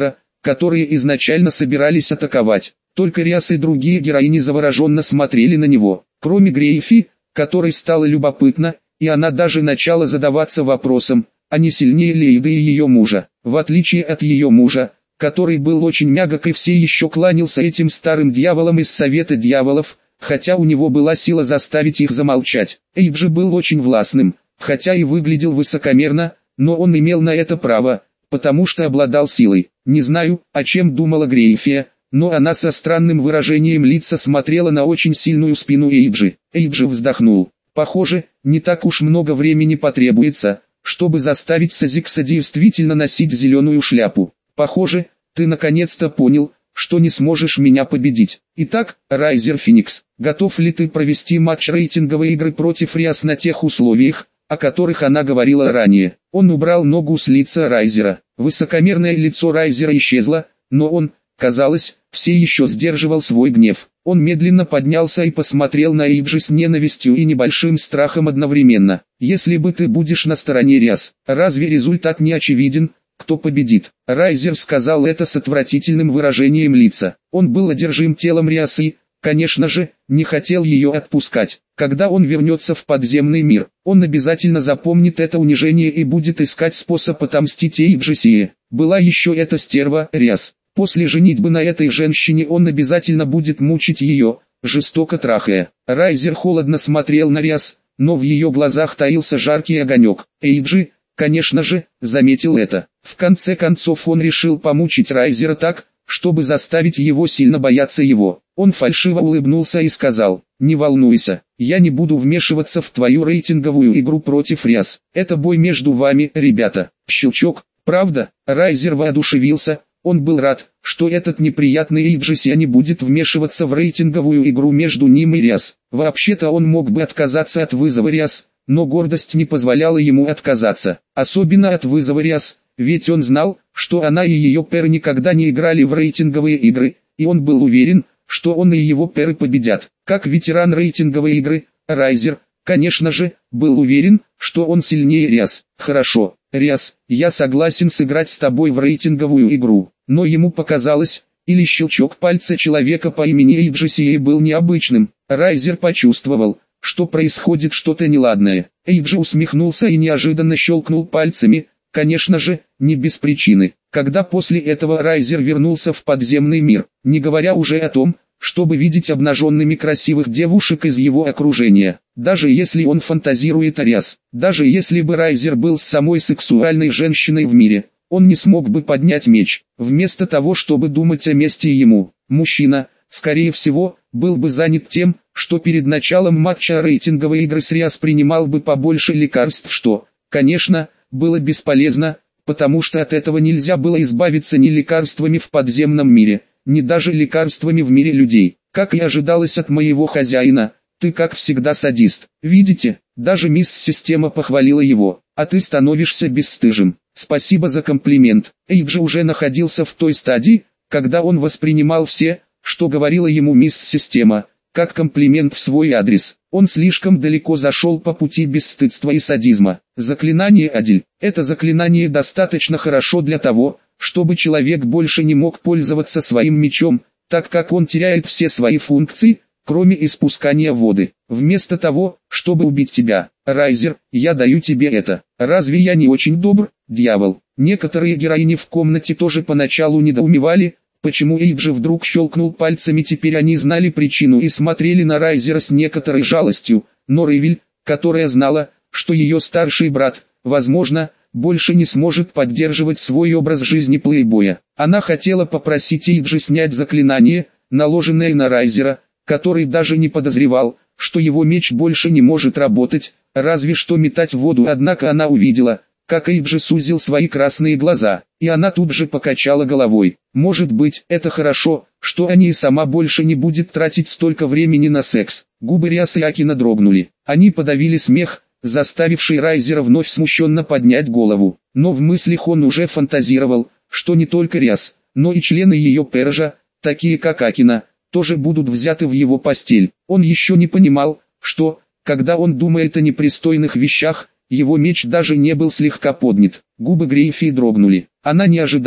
которые изначально собирались атаковать. Только Риас и другие героини завороженно смотрели на него. Кроме Грейфи, которой стало любопытно, и она даже начала задаваться вопросом, а не сильнее ли Эйды и ее мужа. В отличие от ее мужа, который был очень мягок и все еще кланялся этим старым дьяволам из Совета Дьяволов, хотя у него была сила заставить их замолчать. Эйд же был очень властным, хотя и выглядел высокомерно, но он имел на это право, потому что обладал силой. Не знаю, о чем думала Грейфия, но она со странным выражением лица смотрела на очень сильную спину Эйджи. Эйджи вздохнул. Похоже, не так уж много времени потребуется, чтобы заставить Сазикса действительно носить зеленую шляпу. Похоже, ты наконец-то понял, что не сможешь меня победить. Итак, Райзер Феникс, готов ли ты провести матч рейтинговой игры против Риас на тех условиях, о которых она говорила ранее? Он убрал ногу с лица Райзера. Высокомерное лицо Райзера исчезло, но он, казалось, все еще сдерживал свой гнев. Он медленно поднялся и посмотрел на Эйджи с ненавистью и небольшим страхом одновременно. «Если бы ты будешь на стороне Риас, разве результат не очевиден? Кто победит?» Райзер сказал это с отвратительным выражением лица. Он был одержим телом Риас и, конечно же, не хотел ее отпускать. Когда он вернется в подземный мир, он обязательно запомнит это унижение и будет искать способ отомстить Эйджи. Была еще эта стерва Риас. После женитьбы на этой женщине он обязательно будет мучить ее, жестоко трахая. Райзер холодно смотрел на Риас, но в ее глазах таился жаркий огонек. Эйджи, конечно же, заметил это. В конце концов он решил помучить Райзера так, чтобы заставить его сильно бояться его. Он фальшиво улыбнулся и сказал: «Не волнуйся, я не буду вмешиваться в твою рейтинговую игру против Риас. Это бой между вами, ребята». Щелчок. Правда? Райзер воодушевился. Он был рад, что этот неприятный Эйджи не будет вмешиваться в рейтинговую игру между ним и Риас. Вообще-то он мог бы отказаться от вызова Риас, но гордость не позволяла ему отказаться. Особенно от вызова Риас, ведь он знал, что она и ее пэр никогда не играли в рейтинговые игры, и он был уверен, что он и его пэры победят. Как ветеран рейтинговой игры, Райзер, конечно же, был уверен, что он сильнее Риас. «Хорошо, Риас, я согласен сыграть с тобой в рейтинговую игру». Но ему показалось, или щелчок пальца человека по имени Эйджи был необычным. Райзер почувствовал, что происходит что-то неладное. Эйджи усмехнулся и неожиданно щелкнул пальцами, конечно же, не без причины. Когда после этого Райзер вернулся в подземный мир, не говоря уже о том, чтобы видеть обнаженными красивых девушек из его окружения. Даже если он фантазирует о Риас, даже если бы Райзер был самой сексуальной женщиной в мире, он не смог бы поднять меч. Вместо того, чтобы думать о мести ему, мужчина, скорее всего, был бы занят тем, что перед началом матча рейтинговой игры с Риас принимал бы побольше лекарств, что, конечно, было бесполезно, потому что от этого нельзя было избавиться ни лекарствами в подземном мире, ни даже лекарствами в мире людей. Как и ожидалось от моего хозяина, ты как всегда садист. Видите, даже мисс Система похвалила его, а ты становишься бесстыжим. Спасибо за комплимент. Эйджи уже находился в той стадии, когда он воспринимал все, что говорила ему мисс Система, как комплимент в свой адрес. Он слишком далеко зашел по пути бесстыдства и садизма. Заклинание Адиль. Это заклинание достаточно хорошо для того, чтобы человек больше не мог пользоваться своим мечом, так как он теряет все свои функции, кроме испускания воды. Вместо того, чтобы убить тебя, Райзер, я даю тебе это. Разве я не очень добр, дьявол? Некоторые героини в комнате тоже поначалу недоумевали, почему Эйджи вдруг щелкнул пальцами. Теперь они знали причину и смотрели на Райзера с некоторой жалостью, но Рейвель, которая знала, что ее старший брат, возможно, больше не сможет поддерживать свой образ жизни плейбоя. Она хотела попросить Эйджи снять заклинание, наложенное на Райзера, который даже не подозревал, что его меч больше не может работать, разве что метать воду. Однако она увидела, как Эйджи сузил свои красные глаза, и она тут же покачала головой. Может быть, это хорошо, что они и сама больше не будет тратить столько времени на секс. Губы Риас и Акина дрогнули. Они подавили смех, заставивший Райзера вновь смущенно поднять голову. Но в мыслях он уже фантазировал, что не только Риас, но и члены ее пэржа, такие как Акина, тоже будут взяты в его постель. Он еще не понимал, что, когда он думает о непристойных вещах, его меч даже не был слегка поднят. Губы Грейфи дрогнули. Она не ожидала,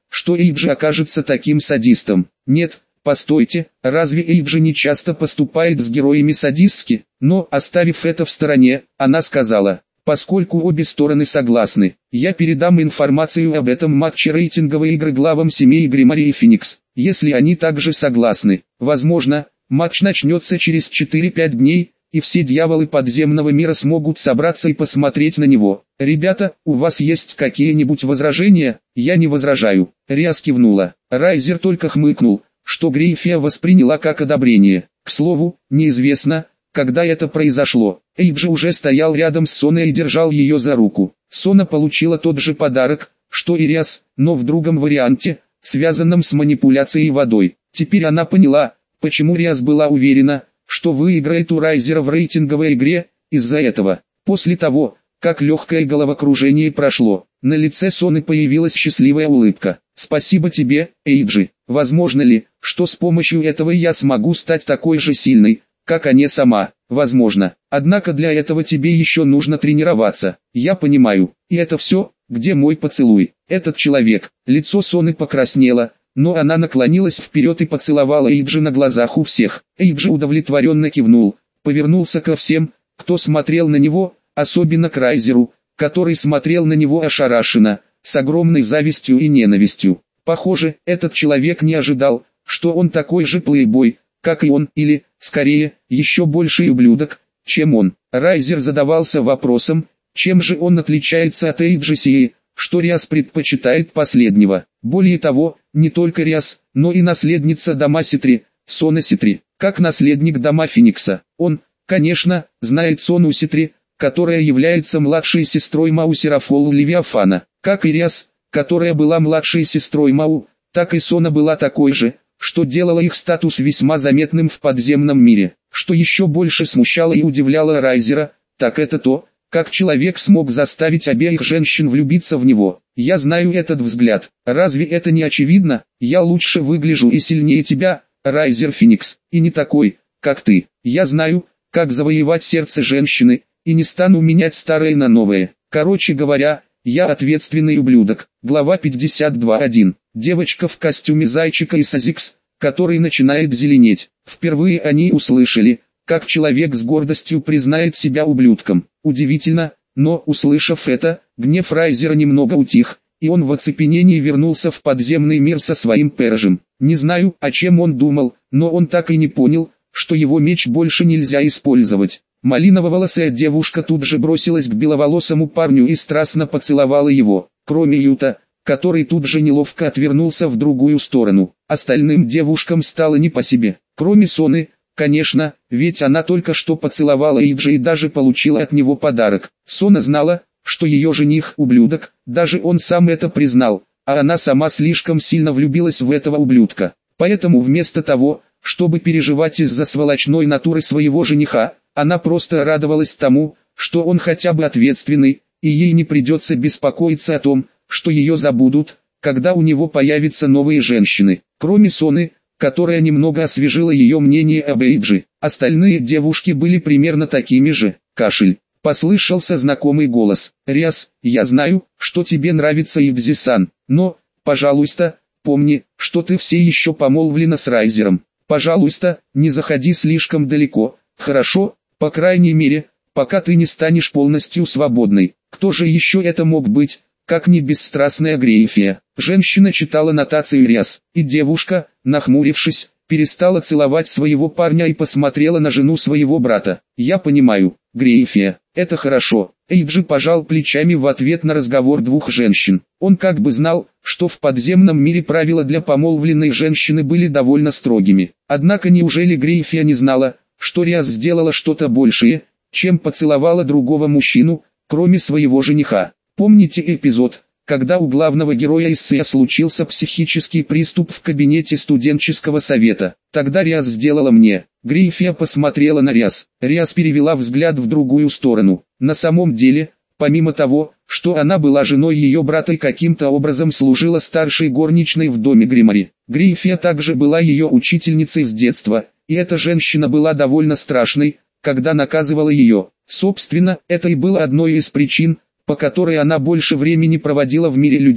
что Эйджи окажется таким садистом. Нет, постойте, разве Эйджи не часто поступает с героями садистски? Но, оставив это в стороне, она сказала: поскольку обе стороны согласны, я передам информацию об этом матче рейтинговой игры главам семей Гримари и Феникс. Если они также согласны, возможно, матч начнется через 4-5 дней, и все дьяволы подземного мира смогут собраться и посмотреть на него. Ребята, у вас есть какие-нибудь возражения? Я не возражаю. Риас кивнула. Райзер только хмыкнул, что Грейфия восприняла как одобрение. К слову, неизвестно, когда это произошло. Эйджи уже стоял рядом с Соной и держал ее за руку. Сона получила тот же подарок, что и Риас, но в другом варианте, связанном с манипуляцией водой. Теперь она поняла, почему Риас была уверена, что выиграет у Райзера в рейтинговой игре, из-за этого. После того, как легкое головокружение прошло, на лице Соны появилась счастливая улыбка. «Спасибо тебе, Эйджи. Возможно ли, что с помощью этого я смогу стать такой же сильной, как она сама? Возможно. Однако для этого тебе еще нужно тренироваться. Я понимаю. И это все, где мой поцелуй?» Этот человек, лицо Соны покраснело, но она наклонилась вперед и поцеловала Эйджи на глазах у всех. Эйджи удовлетворенно кивнул, повернулся ко всем, кто смотрел на него, особенно к Райзеру, который смотрел на него ошарашенно, с огромной завистью и ненавистью. Похоже, этот человек не ожидал, что он такой же плейбой, как и он, или, скорее, еще больший ублюдок, чем он. Райзер задавался вопросом, чем же он отличается от Эйджи сии, что Риас предпочитает последнего. Более того, не только Риас, но и наследница дома Ситри, Сона Ситри, как наследник дома Феникса. Он, конечно, знает Сону Ситри, которая является младшей сестрой Мау Серафолу Левиафана. Как и Риас, которая была младшей сестрой Мау, так и Сона была такой же, что делало их статус весьма заметным в подземном мире. Что еще больше смущало и удивляло Райзера, так это то, как человек смог заставить обеих женщин влюбиться в него. Я знаю этот взгляд. Разве это не очевидно? Я лучше выгляжу и сильнее тебя, Райзер Феникс, и не такой, как ты. Я знаю, как завоевать сердце женщины, и не стану менять старое на новое. Короче говоря, я ответственный ублюдок. Глава 52.1. Девочка в костюме зайчика и Сазикс, который начинает зеленеть. Впервые они услышали, как человек с гордостью признает себя ублюдком. Удивительно, но, услышав это, гнев Райзера немного утих, и он в оцепенении вернулся в подземный мир со своим пержем. Не знаю, о чем он думал, но он так и не понял, что его меч больше нельзя использовать. Малиново-волосая девушка тут же бросилась к беловолосому парню и страстно поцеловала его, кроме Юта, который тут же неловко отвернулся в другую сторону. Остальным девушкам стало не по себе, кроме Соны, конечно, ведь она только что поцеловала Эйджи и даже получила от него подарок. Сона знала, что ее жених ублюдок, даже он сам это признал, а она сама слишком сильно влюбилась в этого ублюдка. Поэтому вместо того, чтобы переживать из-за сволочной натуры своего жениха, она просто радовалась тому, что он хотя бы ответственный, и ей не придется беспокоиться о том, что ее забудут, когда у него появятся новые женщины. Кроме Соны, которая немного освежила ее мнение об Эйджи, остальные девушки были примерно такими же. Кашель. Послышался знакомый голос. «Риас, я знаю, что тебе нравится Ивзи-сан, но, пожалуйста, помни, что ты все еще помолвлена с Райзером. Пожалуйста, не заходи слишком далеко, хорошо? По крайней мере, пока ты не станешь полностью свободной. Кто же еще это мог быть, как не бесстрастная Грейфия?» Женщина читала нотацию Риас, и девушка, нахмурившись, перестала целовать своего парня и посмотрела на жену своего брата. «Я понимаю, Грейфия, это хорошо». Эйджи пожал плечами в ответ на разговор двух женщин. Он как бы знал, что в подземном мире правила для помолвленной женщины были довольно строгими. Однако неужели Грейфия не знала, что Риас сделала что-то большее, чем поцеловала другого мужчину, кроме своего жениха? Помните эпизод, когда у главного героя эссе случился психический приступ в кабинете студенческого совета? Тогда Риас сделала мне. Грейфия посмотрела на Риас. Риас перевела взгляд в другую сторону. На самом деле, помимо того, что она была женой ее брата и каким-то образом служила старшей горничной в доме Гримари, Грейфия также была ее учительницей с детства, и эта женщина была довольно страшной, когда наказывала ее. Собственно, это и было одной из причин, по которой она больше времени проводила в мире людей,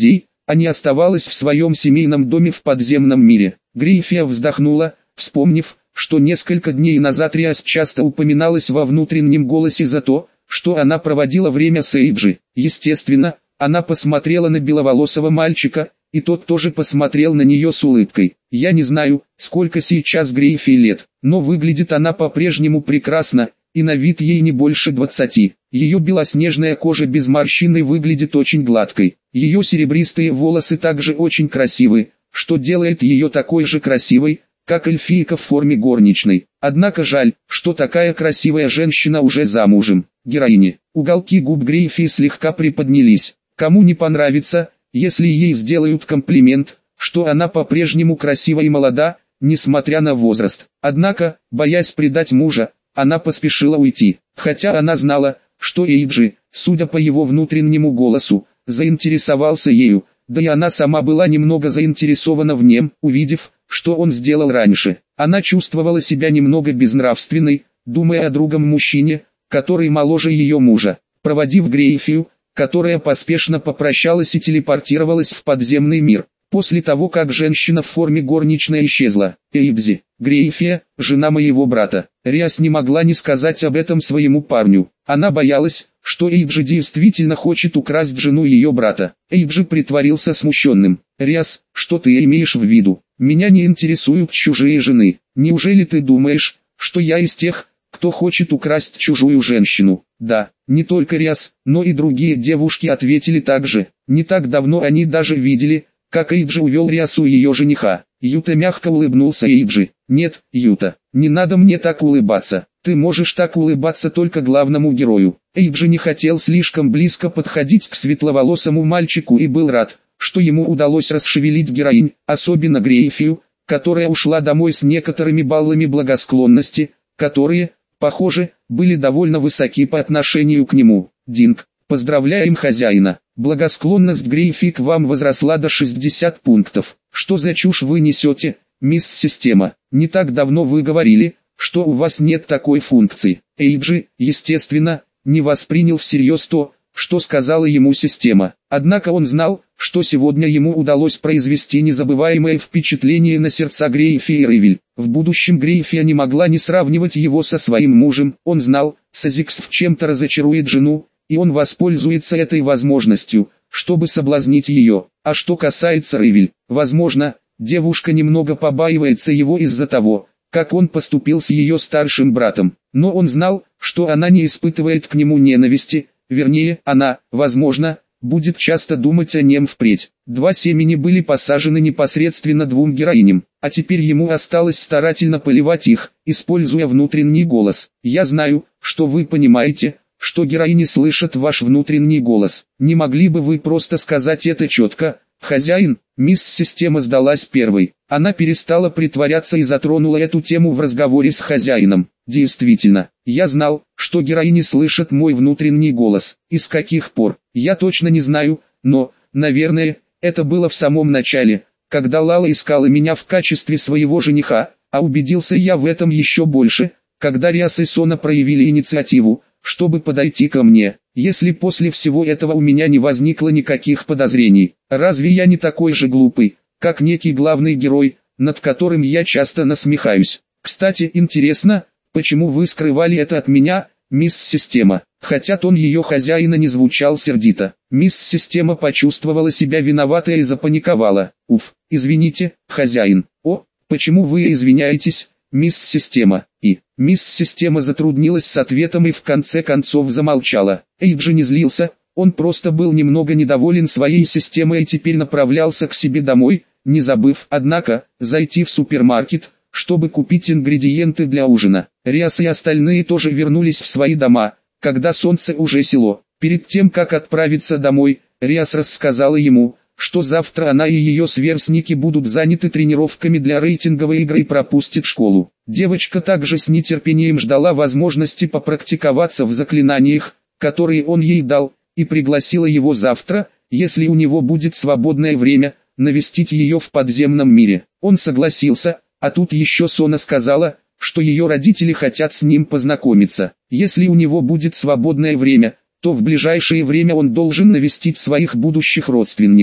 а не оставалась в своем семейном доме в подземном мире. Грейфия вздохнула, вспомнив, что несколько дней назад Риас часто упоминалась во внутреннем голосе за то, что она проводила время с Эйджи. Естественно, она посмотрела на беловолосого мальчика, и тот тоже посмотрел на нее с улыбкой. Я не знаю, сколько сейчас Грейфии лет, но выглядит она по-прежнему прекрасно, и на вид ей не больше 20. Ее белоснежная кожа без морщины выглядит очень гладкой. Ее серебристые волосы также очень красивы, что делает ее такой же красивой, как эльфийка в форме горничной. Однако жаль, что такая красивая женщина уже замужем. Героине. Уголки губ Грейфии слегка приподнялись. Кому не понравится, если ей сделают комплимент, что она по-прежнему красива и молода, несмотря на возраст. Однако, боясь предать мужа, она поспешила уйти. Хотя она знала, что Эйджи, судя по его внутреннему голосу, заинтересовался ею, да и она сама была немного заинтересована в нем, увидев, что он сделал раньше. Она чувствовала себя немного безнравственной, думая о другом мужчине, который моложе ее мужа. Проводив Грейфию, которая поспешно попрощалась и телепортировалась в подземный мир. После того, как женщина в форме горничной исчезла, Эйбзи, Грейфия, жена моего брата, Риас не могла не сказать об этом своему парню. Она боялась, что Эйбджи действительно хочет украсть жену ее брата. Эйбджи притворился смущенным. Риас, что ты имеешь в виду? Меня не интересуют чужие жены. Неужели ты думаешь, что я из тех, кто хочет украсть чужую женщину? Да, не только Риас, но и другие девушки ответили так же. Не так давно они даже видели, как Эйджи увел Риасу ее жениха. Юта мягко улыбнулся Эйджи. Нет, Юта, не надо мне так улыбаться. Ты можешь так улыбаться только главному герою. Эйджи не хотел слишком близко подходить к светловолосому мальчику и был рад, что ему удалось расшевелить героинь, особенно Грейфию, которая ушла домой с некоторыми баллами благосклонности, которые, похоже, были довольно высоки по отношению к нему. Динг, поздравляем хозяина. Благосклонность Грейфи к вам возросла до 60 пунктов. Что за чушь вы несете, мисс Система? Не так давно вы говорили, что у вас нет такой функции. Эйджи, естественно, не воспринял всерьез то, что сказала ему Система. Однако он знал, что сегодня ему удалось произвести незабываемое впечатление на сердца Грейфи и Ревель. В будущем Грейфия не могла не сравнивать его со своим мужем. Он знал, Сазикс в чем-то разочарует жену, и он воспользуется этой возможностью, чтобы соблазнить ее. А что касается Ревель, возможно, девушка немного побаивается его из-за того, как он поступил с ее старшим братом. Но он знал, что она не испытывает к нему ненависти, вернее, она, возможно, будет часто думать о нем впредь. Два семени были посажены непосредственно двум героиням, а теперь ему осталось старательно поливать их, используя внутренний голос. Я знаю, что вы понимаете, что героини слышат ваш внутренний голос. Не могли бы вы просто сказать это четко, хозяин? Мисс Система сдалась первой. Она перестала притворяться и затронула эту тему в разговоре с хозяином. Действительно, я знал, что героини слышат мой внутренний голос. И с каких пор? Я точно не знаю, но, наверное, это было в самом начале, когда Лала искала меня в качестве своего жениха, а убедился я в этом еще больше, когда Риас и Сона проявили инициативу, чтобы подойти ко мне. Если после всего этого у меня не возникло никаких подозрений, разве я не такой же глупый, как некий главный герой, над которым я часто насмехаюсь? Кстати, интересно, почему вы скрывали это от меня, мисс Система? Хотя тон ее хозяина не звучал сердито. Мисс Система почувствовала себя виноватой и запаниковала. Уф, извините, хозяин. О, почему вы извиняетесь, мисс Система? И мисс Система затруднилась с ответом и в конце концов замолчала. Эйджи не злился, он просто был немного недоволен своей системой и теперь направлялся к себе домой, не забыв, однако, зайти в супермаркет, чтобы купить ингредиенты для ужина. Риас и остальные тоже вернулись в свои дома, когда солнце уже село. Перед тем как отправиться домой, Риас рассказала ему, что завтра она и ее сверстники будут заняты тренировками для рейтинговой игры и пропустят школу. Девочка также с нетерпением ждала возможности попрактиковаться в заклинаниях, которые он ей дал, и пригласила его завтра, если у него будет свободное время, навестить ее в подземном мире. Он согласился, а тут еще Сона сказала, что ее родители хотят с ним познакомиться. Если у него будет свободное время, то в ближайшее время он должен навестить своих будущих родственников.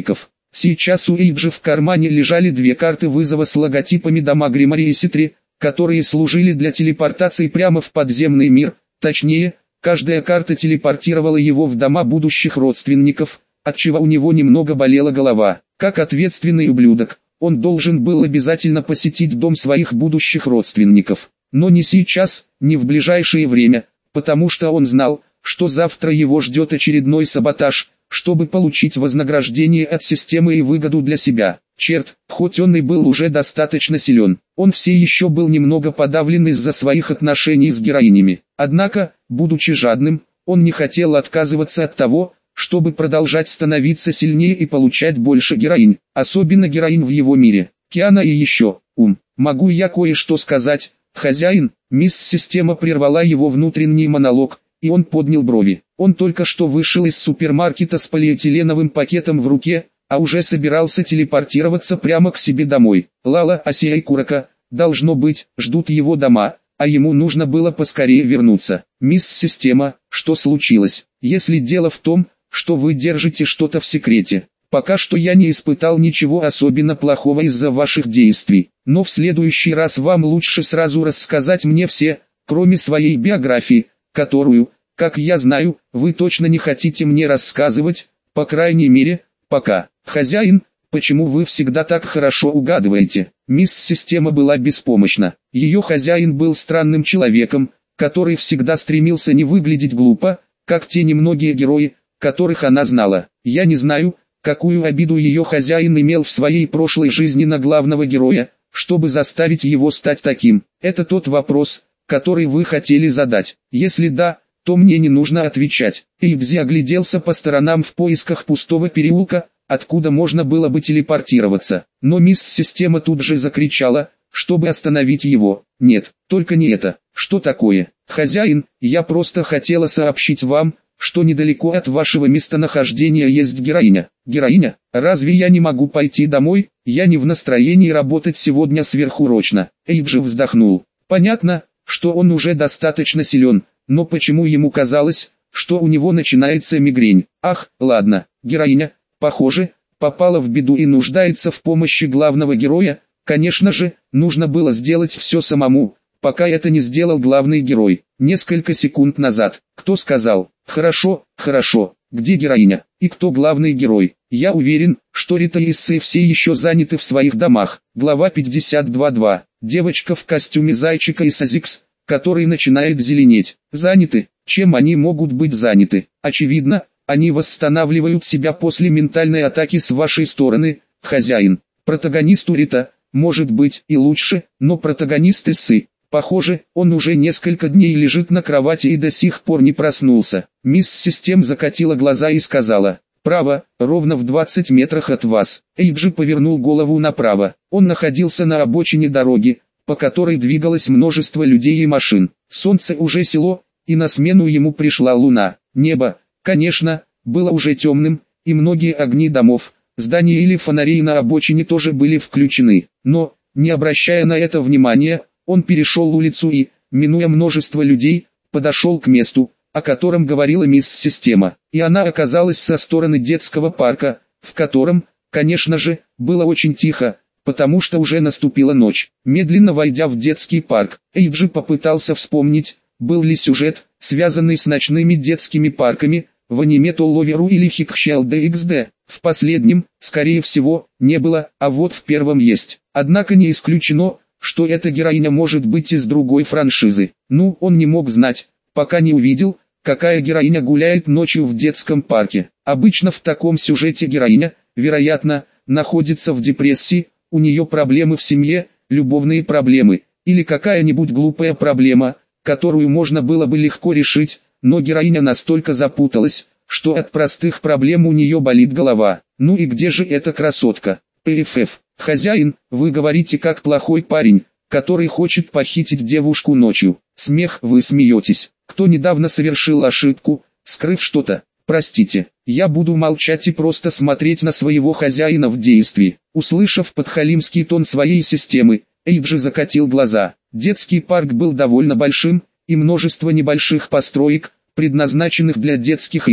Сейчас у Эйджи в кармане лежали две карты вызова с логотипами дома Гримари и Ситри, которые служили для телепортации прямо в подземный мир, точнее, каждая карта телепортировала его в дома будущих родственников, отчего у него немного болела голова. Как ответственный ублюдок, он должен был обязательно посетить дом своих будущих родственников. Но не сейчас, не в ближайшее время, потому что он знал, что завтра его ждет очередной саботаж, чтобы получить вознаграждение от системы и выгоду для себя. Черт, хоть он и был уже достаточно силен, он все еще был немного подавлен из-за своих отношений с героинями. Однако, будучи жадным, он не хотел отказываться от того, чтобы продолжать становиться сильнее и получать больше героинь, особенно героинь в его мире. Киана и еще, могу я кое-что сказать, хозяин? Мисс-система прервала его внутренний монолог, и он поднял брови. Он только что вышел из супермаркета с полиэтиленовым пакетом в руке, а уже собирался телепортироваться прямо к себе домой. Лала, Асия и Курака, должно быть, ждут его дома, а ему нужно было поскорее вернуться. Мисс-система, что случилось? Если дело в том, что вы держите что-то в секрете. Пока что я не испытал ничего особенно плохого из-за ваших действий, но в следующий раз вам лучше сразу рассказать мне все, кроме своей биографии, которую, как я знаю, вы точно не хотите мне рассказывать, по крайней мере, пока. Хозяин, почему вы всегда так хорошо угадываете? Мисс-система была беспомощна. Ее хозяин был странным человеком, который всегда стремился не выглядеть глупо, как те немногие герои, которых она знала. Я не знаю, какую обиду ее хозяин имел в своей прошлой жизни на главного героя, чтобы заставить его стать таким. Это тот вопрос, который вы хотели задать. Если да, то мне не нужно отвечать. Эйдзи огляделся по сторонам в поисках пустого переулка, откуда можно было бы телепортироваться. Но мисс-система тут же закричала, чтобы остановить его. Нет, только не это. Что такое? Хозяин, я просто хотела сообщить вам, что недалеко от вашего местонахождения есть героиня. Героиня? Разве я не могу пойти домой? Я не в настроении работать сегодня сверхурочно. Эйджи вздохнул. Понятно, что он уже достаточно силен, но почему ему казалось, что у него начинается мигрень? Ах, ладно, героиня, похоже, попала в беду и нуждается в помощи главного героя. Конечно же, нужно было сделать все самому, пока это не сделал главный герой. Несколько секунд назад, кто сказал: «Хорошо, хорошо, где героиня, и кто главный герой?» Я уверен, что Рита и Иссы все еще заняты в своих домах. Глава 52.2. Девочка в костюме зайчика и Сазикс, который начинает зеленеть. Заняты? Чем они могут быть заняты? Очевидно, они восстанавливают себя после ментальной атаки с вашей стороны, хозяин. Протагонисту Рита, может быть, и лучше, но протагонист Иссы, похоже, он уже несколько дней лежит на кровати и до сих пор не проснулся. Мисс-систем закатила глаза и сказала: «Право, ровно в 20 метрах от вас». Эйджи повернул голову направо. Он находился на обочине дороги, по которой двигалось множество людей и машин. Солнце уже село, и на смену ему пришла луна. Небо, конечно, было уже темным, и многие огни домов, зданий или фонарей на обочине тоже были включены. Но, не обращая на это внимания, он перешел улицу и, минуя множество людей, подошел к месту, о котором говорила мисс-система. И она оказалась со стороны детского парка, в котором, конечно же, было очень тихо, потому что уже наступила ночь. Медленно войдя в детский парк, Эйджи попытался вспомнить, был ли сюжет, связанный с ночными детскими парками, в аниме Толловеру или Хикхщал DXD. В последнем, скорее всего, не было, а вот в первом есть. Однако не исключено, что эта героиня может быть из другой франшизы. Ну, он не мог знать, пока не увидел, какая героиня гуляет ночью в детском парке. Обычно в таком сюжете героиня, вероятно, находится в депрессии, у нее проблемы в семье, любовные проблемы, или какая-нибудь глупая проблема, которую можно было бы легко решить, но героиня настолько запуталась, что от простых проблем у нее болит голова. Ну и где же эта красотка? ПФФ. Хозяин, вы говорите как плохой парень, который хочет похитить девушку ночью. Смех, вы смеетесь. Кто недавно совершил ошибку, скрыв что-то? Простите, я буду молчать и просто смотреть на своего хозяина в действии. Услышав подхалимский тон своей системы, Эйджи закатил глаза. Детский парк был довольно большим, и множество небольших построек, предназначенных для детских игр,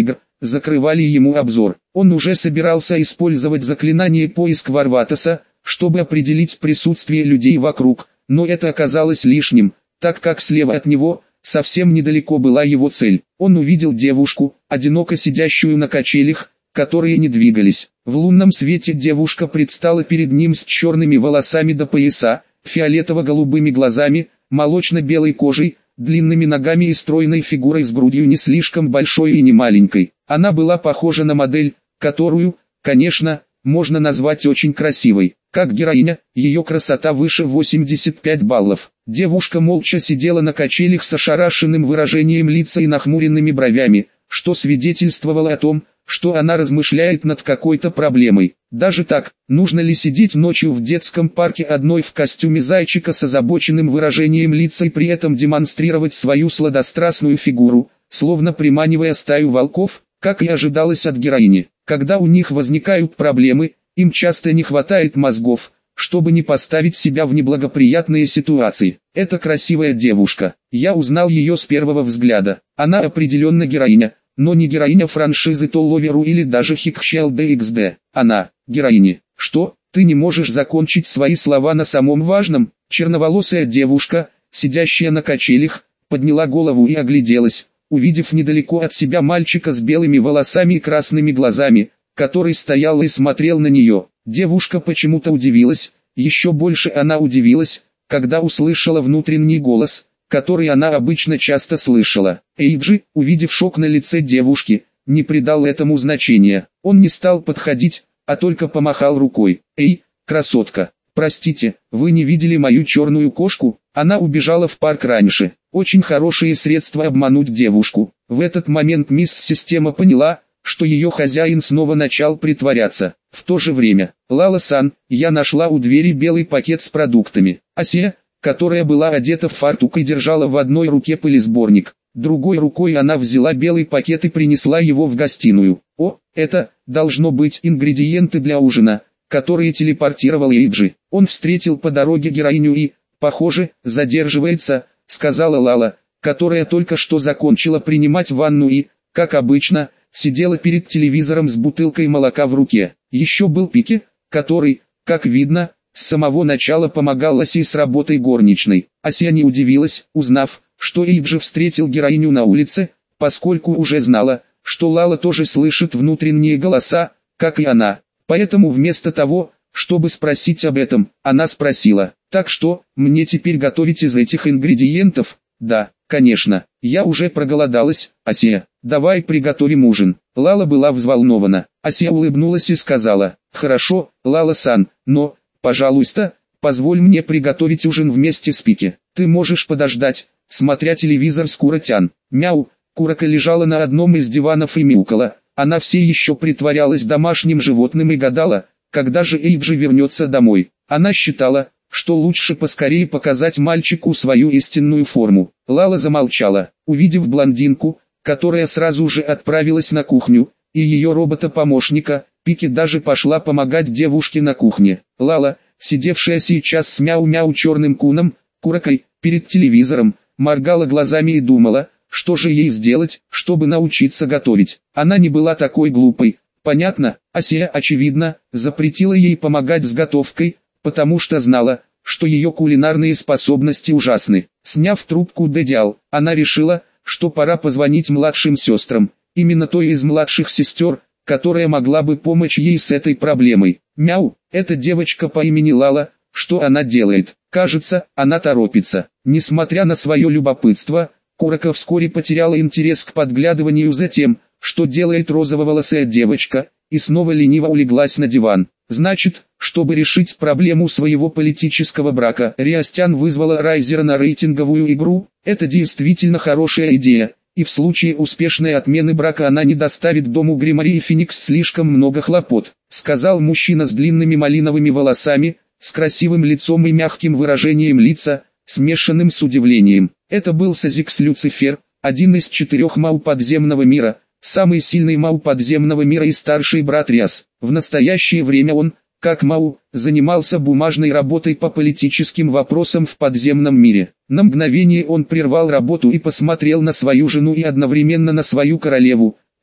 закрывали ему обзор. Он уже собирался использовать заклинание «Поиск Варватоса», чтобы определить присутствие людей вокруг, но это оказалось лишним, так как слева от него, совсем недалеко была его цель. Он увидел девушку, одиноко сидящую на качелях, которые не двигались. В лунном свете девушка предстала перед ним с черными волосами до пояса, фиолетово-голубыми глазами, молочно-белой кожей, длинными ногами и стройной фигурой с грудью не слишком большой и не маленькой. Она была похожа на модель, которую, конечно, можно назвать очень красивой. Как героиня, ее красота выше 85 баллов. Девушка молча сидела на качелях с ошарашенным выражением лица и нахмуренными бровями, что свидетельствовало о том, что она размышляет над какой-то проблемой. Даже так, нужно ли сидеть ночью в детском парке одной в костюме зайчика с озабоченным выражением лица и при этом демонстрировать свою сладострастную фигуру, словно приманивая стаю волков, как и ожидалось от героини. Когда у них возникают проблемы, им часто не хватает мозгов, чтобы не поставить себя в неблагоприятные ситуации. Это красивая девушка. Я узнал ее с первого взгляда. Она определенно героиня, но не героиня франшизы Толловеру или даже Хикхщел DXD. Она, героиня. Что, ты не можешь закончить свои слова на самом важном? Черноволосая девушка, сидящая на качелях, подняла голову и огляделась, увидев недалеко от себя мальчика с белыми волосами и красными глазами, который стоял и смотрел на нее. Девушка почему-то удивилась, еще больше она удивилась, когда услышала внутренний голос, который она обычно часто слышала. Эйджи, увидев шок на лице девушки, не придал этому значения. Он не стал подходить, а только помахал рукой. «Эй, красотка, простите, вы не видели мою черную кошку? Она убежала в парк раньше». Очень хорошее средство обмануть девушку. В этот момент мисс Система поняла, что ее хозяин снова начал притворяться. В то же время, Лала-сан, я нашла у двери белый пакет с продуктами. Асия, которая была одета в фартук и держала в одной руке пылесборник, другой рукой она взяла белый пакет и принесла его в гостиную. О, это, должно быть, ингредиенты для ужина, которые телепортировал Эйджи. Он встретил по дороге героиню и, похоже, задерживается, сказала Лала, которая только что закончила принимать ванну и, как обычно, сидела перед телевизором с бутылкой молока в руке. Еще был Пики, который, как видно, с самого начала помогал Асе с работой горничной. Ася не удивилась, узнав, что Эйджи встретил героиню на улице, поскольку уже знала, что Лала тоже слышит внутренние голоса, как и она. Поэтому вместо того, чтобы спросить об этом, она спросила: «Так что, мне теперь готовить из этих ингредиентов?» «Да, конечно, я уже проголодалась, Асия, давай приготовим ужин». Лала была взволнована. Асия улыбнулась и сказала: «Хорошо, Лала-сан, но, пожалуйста, позволь мне приготовить ужин вместе с Пики. Ты можешь подождать, смотря телевизор с Куратян». Мяу, Курака лежала на одном из диванов и мяукала. Она все еще притворялась домашним животным и гадала, когда же Эйджи вернется домой. Она считала, что лучше поскорее показать мальчику свою истинную форму. Лала замолчала, увидев блондинку, которая сразу же отправилась на кухню, и ее робота-помощника. Пики даже пошла помогать девушке на кухне. Лала, сидевшая сейчас с мяу-мяу черным куном, Куракой, перед телевизором, моргала глазами и думала, что же ей сделать, чтобы научиться готовить. Она не была такой глупой. Понятно, Асия, очевидно, запретила ей помогать с готовкой, потому что знала, что ее кулинарные способности ужасны. Сняв трубку Дэдиал, она решила, что пора позвонить младшим сестрам, именно той из младших сестер, которая могла бы помочь ей с этой проблемой. Мяу, эта девочка по имени Лала, что она делает? Кажется, она торопится. Несмотря на свое любопытство, Курака вскоре потеряла интерес к подглядыванию за тем, что делает розово-волосая девочка, и снова лениво улеглась на диван. Значит, чтобы решить проблему своего политического брака, Риастян вызвала Райзера на рейтинговую игру. Это действительно хорошая идея, и в случае успешной отмены брака она не доставит дому Гримари и Феникс слишком много хлопот, сказал мужчина с длинными малиновыми волосами, с красивым лицом и мягким выражением лица, смешанным с удивлением. Это был Сазикс Люцифер, один из 4 Мау подземного мира, самый сильный Мау подземного мира и старший брат Риас. В настоящее время он, как Мау, занимался бумажной работой по политическим вопросам в подземном мире. На мгновение он прервал работу и посмотрел на свою жену и одновременно на свою королеву,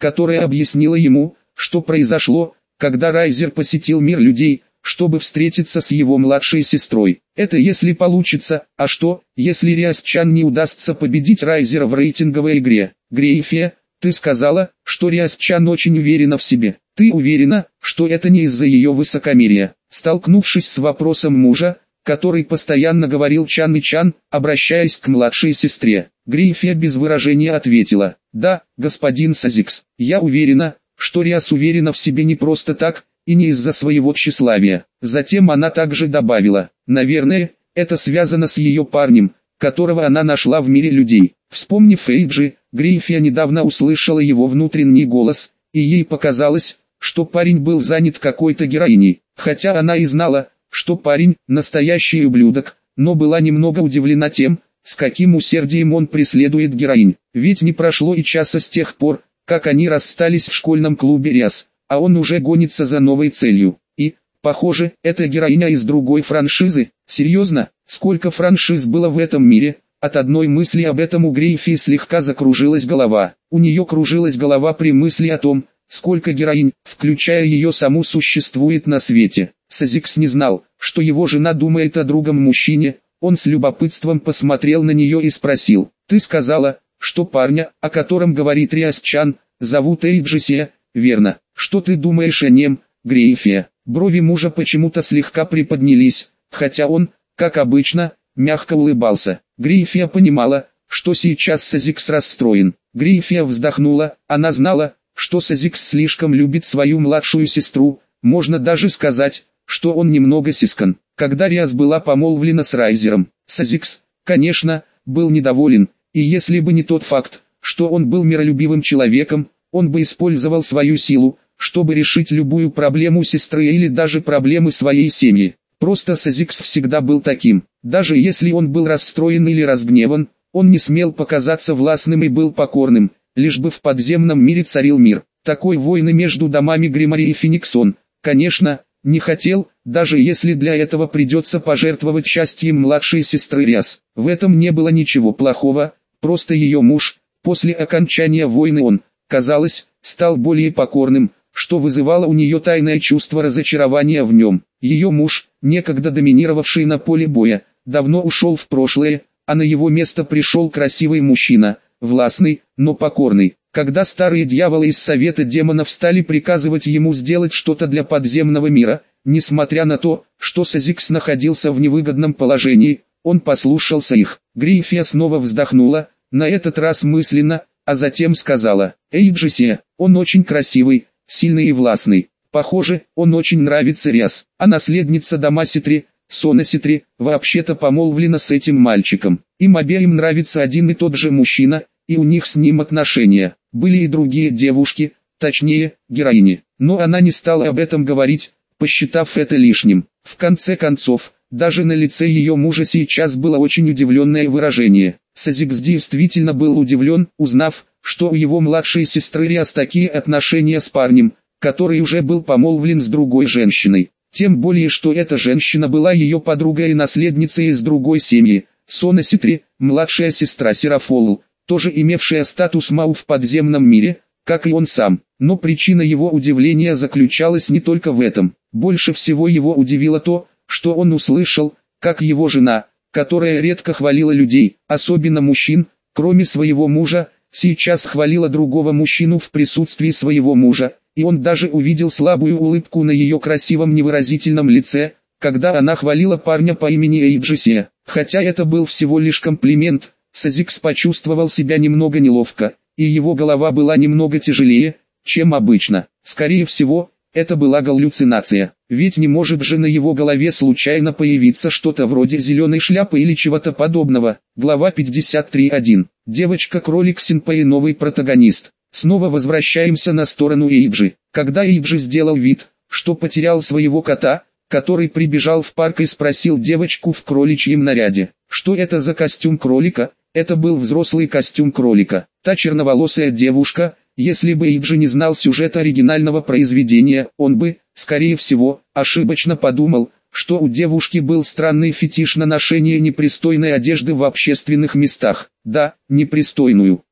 которая объяснила ему, что произошло, когда Райзер посетил мир людей, чтобы встретиться с его младшей сестрой. Это если получится, а что, если Риас-чан не удастся победить Райзера в рейтинговой игре? Грейфе, ты сказала, что Риас-чан очень уверена в себе. Ты уверена, что это не из-за ее высокомерия? Столкнувшись с вопросом мужа, который постоянно говорил Чан и Чан, обращаясь к младшей сестре, Грейфе без выражения ответила: «Да, господин Сазикс, я уверена, что Риас уверена в себе не просто так, и не из-за своего тщеславия». Затем она также добавила: «Наверное, это связано с ее парнем, которого она нашла в мире людей». Вспомнив Эйджи, Грейфе недавно услышала его внутренний голос, и ей показалось, что парень был занят какой-то героиней, хотя она и знала, что парень – настоящий ублюдок, но была немного удивлена тем, с каким усердием он преследует героинь. Ведь не прошло и часа с тех пор, как они расстались в школьном клубе Риас, а он уже гонится за новой целью. И, похоже, это героиня из другой франшизы. Серьезно, сколько франшиз было в этом мире? От одной мысли об этом у Грейфи слегка закружилась голова. У нее кружилась голова при мысли о том, сколько героинь, включая ее саму, существует на свете. Сазикс не знал, что его жена думает о другом мужчине. Он с любопытством посмотрел на нее и спросил: «Ты сказала, что парня, о котором говорит Риас-чан, зовут Эйджи, верно? Что ты думаешь о нем, Грейфе?» Брови мужа почему-то слегка приподнялись, хотя он, как обычно, мягко улыбался. Грейфе понимала, что сейчас Сазикс расстроен. Грейфе вздохнула, она знала, что Сазикс слишком любит свою младшую сестру, можно даже сказать, что он немного сискан. Когда Риас была помолвлена с Райзером, Сазикс, конечно, был недоволен, и если бы не тот факт, что он был миролюбивым человеком, он бы использовал свою силу, чтобы решить любую проблему сестры или даже проблемы своей семьи. Просто Сазикс всегда был таким. Даже если он был расстроен или разгневан, он не смел показаться властным и был покорным, лишь бы в подземном мире царил мир. Такой войны между домами Гримари и Феникс он, конечно, не хотел, даже если для этого придется пожертвовать счастьем младшей сестры Риас. В этом не было ничего плохого, просто ее муж, после окончания войны он, казалось, стал более покорным, что вызывало у нее тайное чувство разочарования в нем. Ее муж, некогда доминировавший на поле боя, давно ушел в прошлое, а на его место пришел красивый мужчина, властный, но покорный. Когда старые дьяволы из Совета Демонов стали приказывать ему сделать что-то для подземного мира, несмотря на то, что Сазикс находился в невыгодном положении, он послушался их. Грейфе снова вздохнула, на этот раз мысленно, а затем сказала: «Эйджи, он очень красивый, сильный и властный. Похоже, он очень нравится Риас, а наследница Дамаситри, Сонаситри, вообще-то помолвлена с этим мальчиком. Им обеим нравится один и тот же мужчина, и у них с ним отношения. Были и другие девушки, точнее, героини, но она не стала об этом говорить, посчитав это лишним. В конце концов, даже на лице ее мужа сейчас было очень удивленное выражение. Сазикс действительно был удивлен, узнав, что у его младшей сестры Риас такие отношения с парнем, который уже был помолвлен с другой женщиной. Тем более, что эта женщина была ее подругой и наследницей из другой семьи, Сонаситри, младшая сестра Серафолу, тоже имевшая статус Мау в подземном мире, как и он сам. Но причина его удивления заключалась не только в этом. Больше всего его удивило то, что он услышал, как его жена, которая редко хвалила людей, особенно мужчин, кроме своего мужа, сейчас хвалила другого мужчину в присутствии своего мужа, и он даже увидел слабую улыбку на ее красивом невыразительном лице, когда она хвалила парня по имени Эйджи. Хотя это был всего лишь комплимент, Сазикс почувствовал себя немного неловко, и его голова была немного тяжелее, чем обычно. Скорее всего, это была галлюцинация, ведь не может же на его голове случайно появиться что-то вроде зеленой шляпы или чего-то подобного. Глава 53.1. Девочка-кролик Синпэй, новый протагонист. Снова возвращаемся на сторону Эйджи. Когда Эйджи сделал вид, что потерял своего кота, который прибежал в парк и спросил девочку в кроличьем наряде, что это за костюм кролика. Это был взрослый костюм кролика. Та черноволосая девушка, если бы Эйджи не знал сюжет оригинального произведения, он бы, скорее всего, ошибочно подумал, что у девушки был странный фетиш на ношение непристойной одежды в общественных местах. Да, непристойную.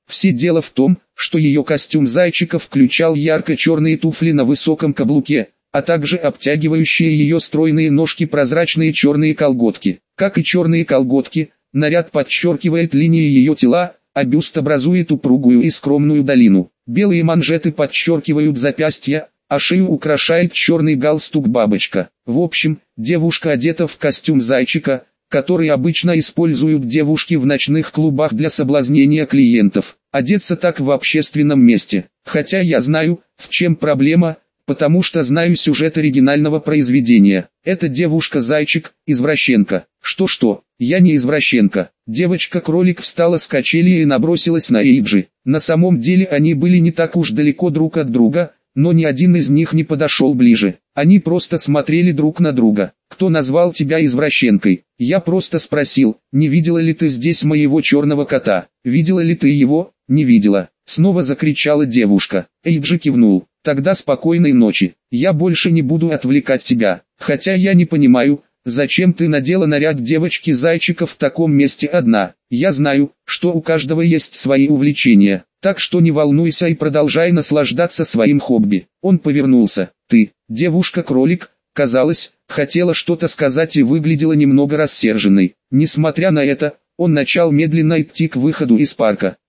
Все дело в том, что ее костюм зайчика включал ярко-черные туфли на высоком каблуке, а также обтягивающие ее стройные ножки прозрачные черные колготки. Как и черные колготки, наряд подчеркивает линии ее тела, а бюст образует упругую и скромную долину. Белые манжеты подчеркивают запястья, а шею украшает черный галстук-бабочка. В общем, девушка одета в костюм зайчика, который обычно используют девушки в ночных клубах для соблазнения клиентов. Одеться так в общественном месте. Хотя я знаю, в чем проблема, потому что знаю сюжет оригинального произведения. Эта девушка-зайчик, извращенка. Что-что, я не извращенка. Девочка-кролик встала с качели и набросилась на Эйджи. На самом деле они были не так уж далеко друг от друга, но ни один из них не подошел ближе. Они просто смотрели друг на друга. «Кто назвал тебя извращенкой?» Я просто спросил, не видела ли ты здесь моего черного кота? Видела ли ты его? Не видела. Снова закричала девушка. Эйджи кивнул. Тогда спокойной ночи. Я больше не буду отвлекать тебя. Хотя я не понимаю, зачем ты надела наряд девочки-зайчика в таком месте одна. Я знаю, что у каждого есть свои увлечения. Так что не волнуйся и продолжай наслаждаться своим хобби. Он повернулся. Ты, девушка-кролик, казалось, хотела что-то сказать и выглядела немного рассерженной. Несмотря на это, он начал медленно идти к выходу из парка.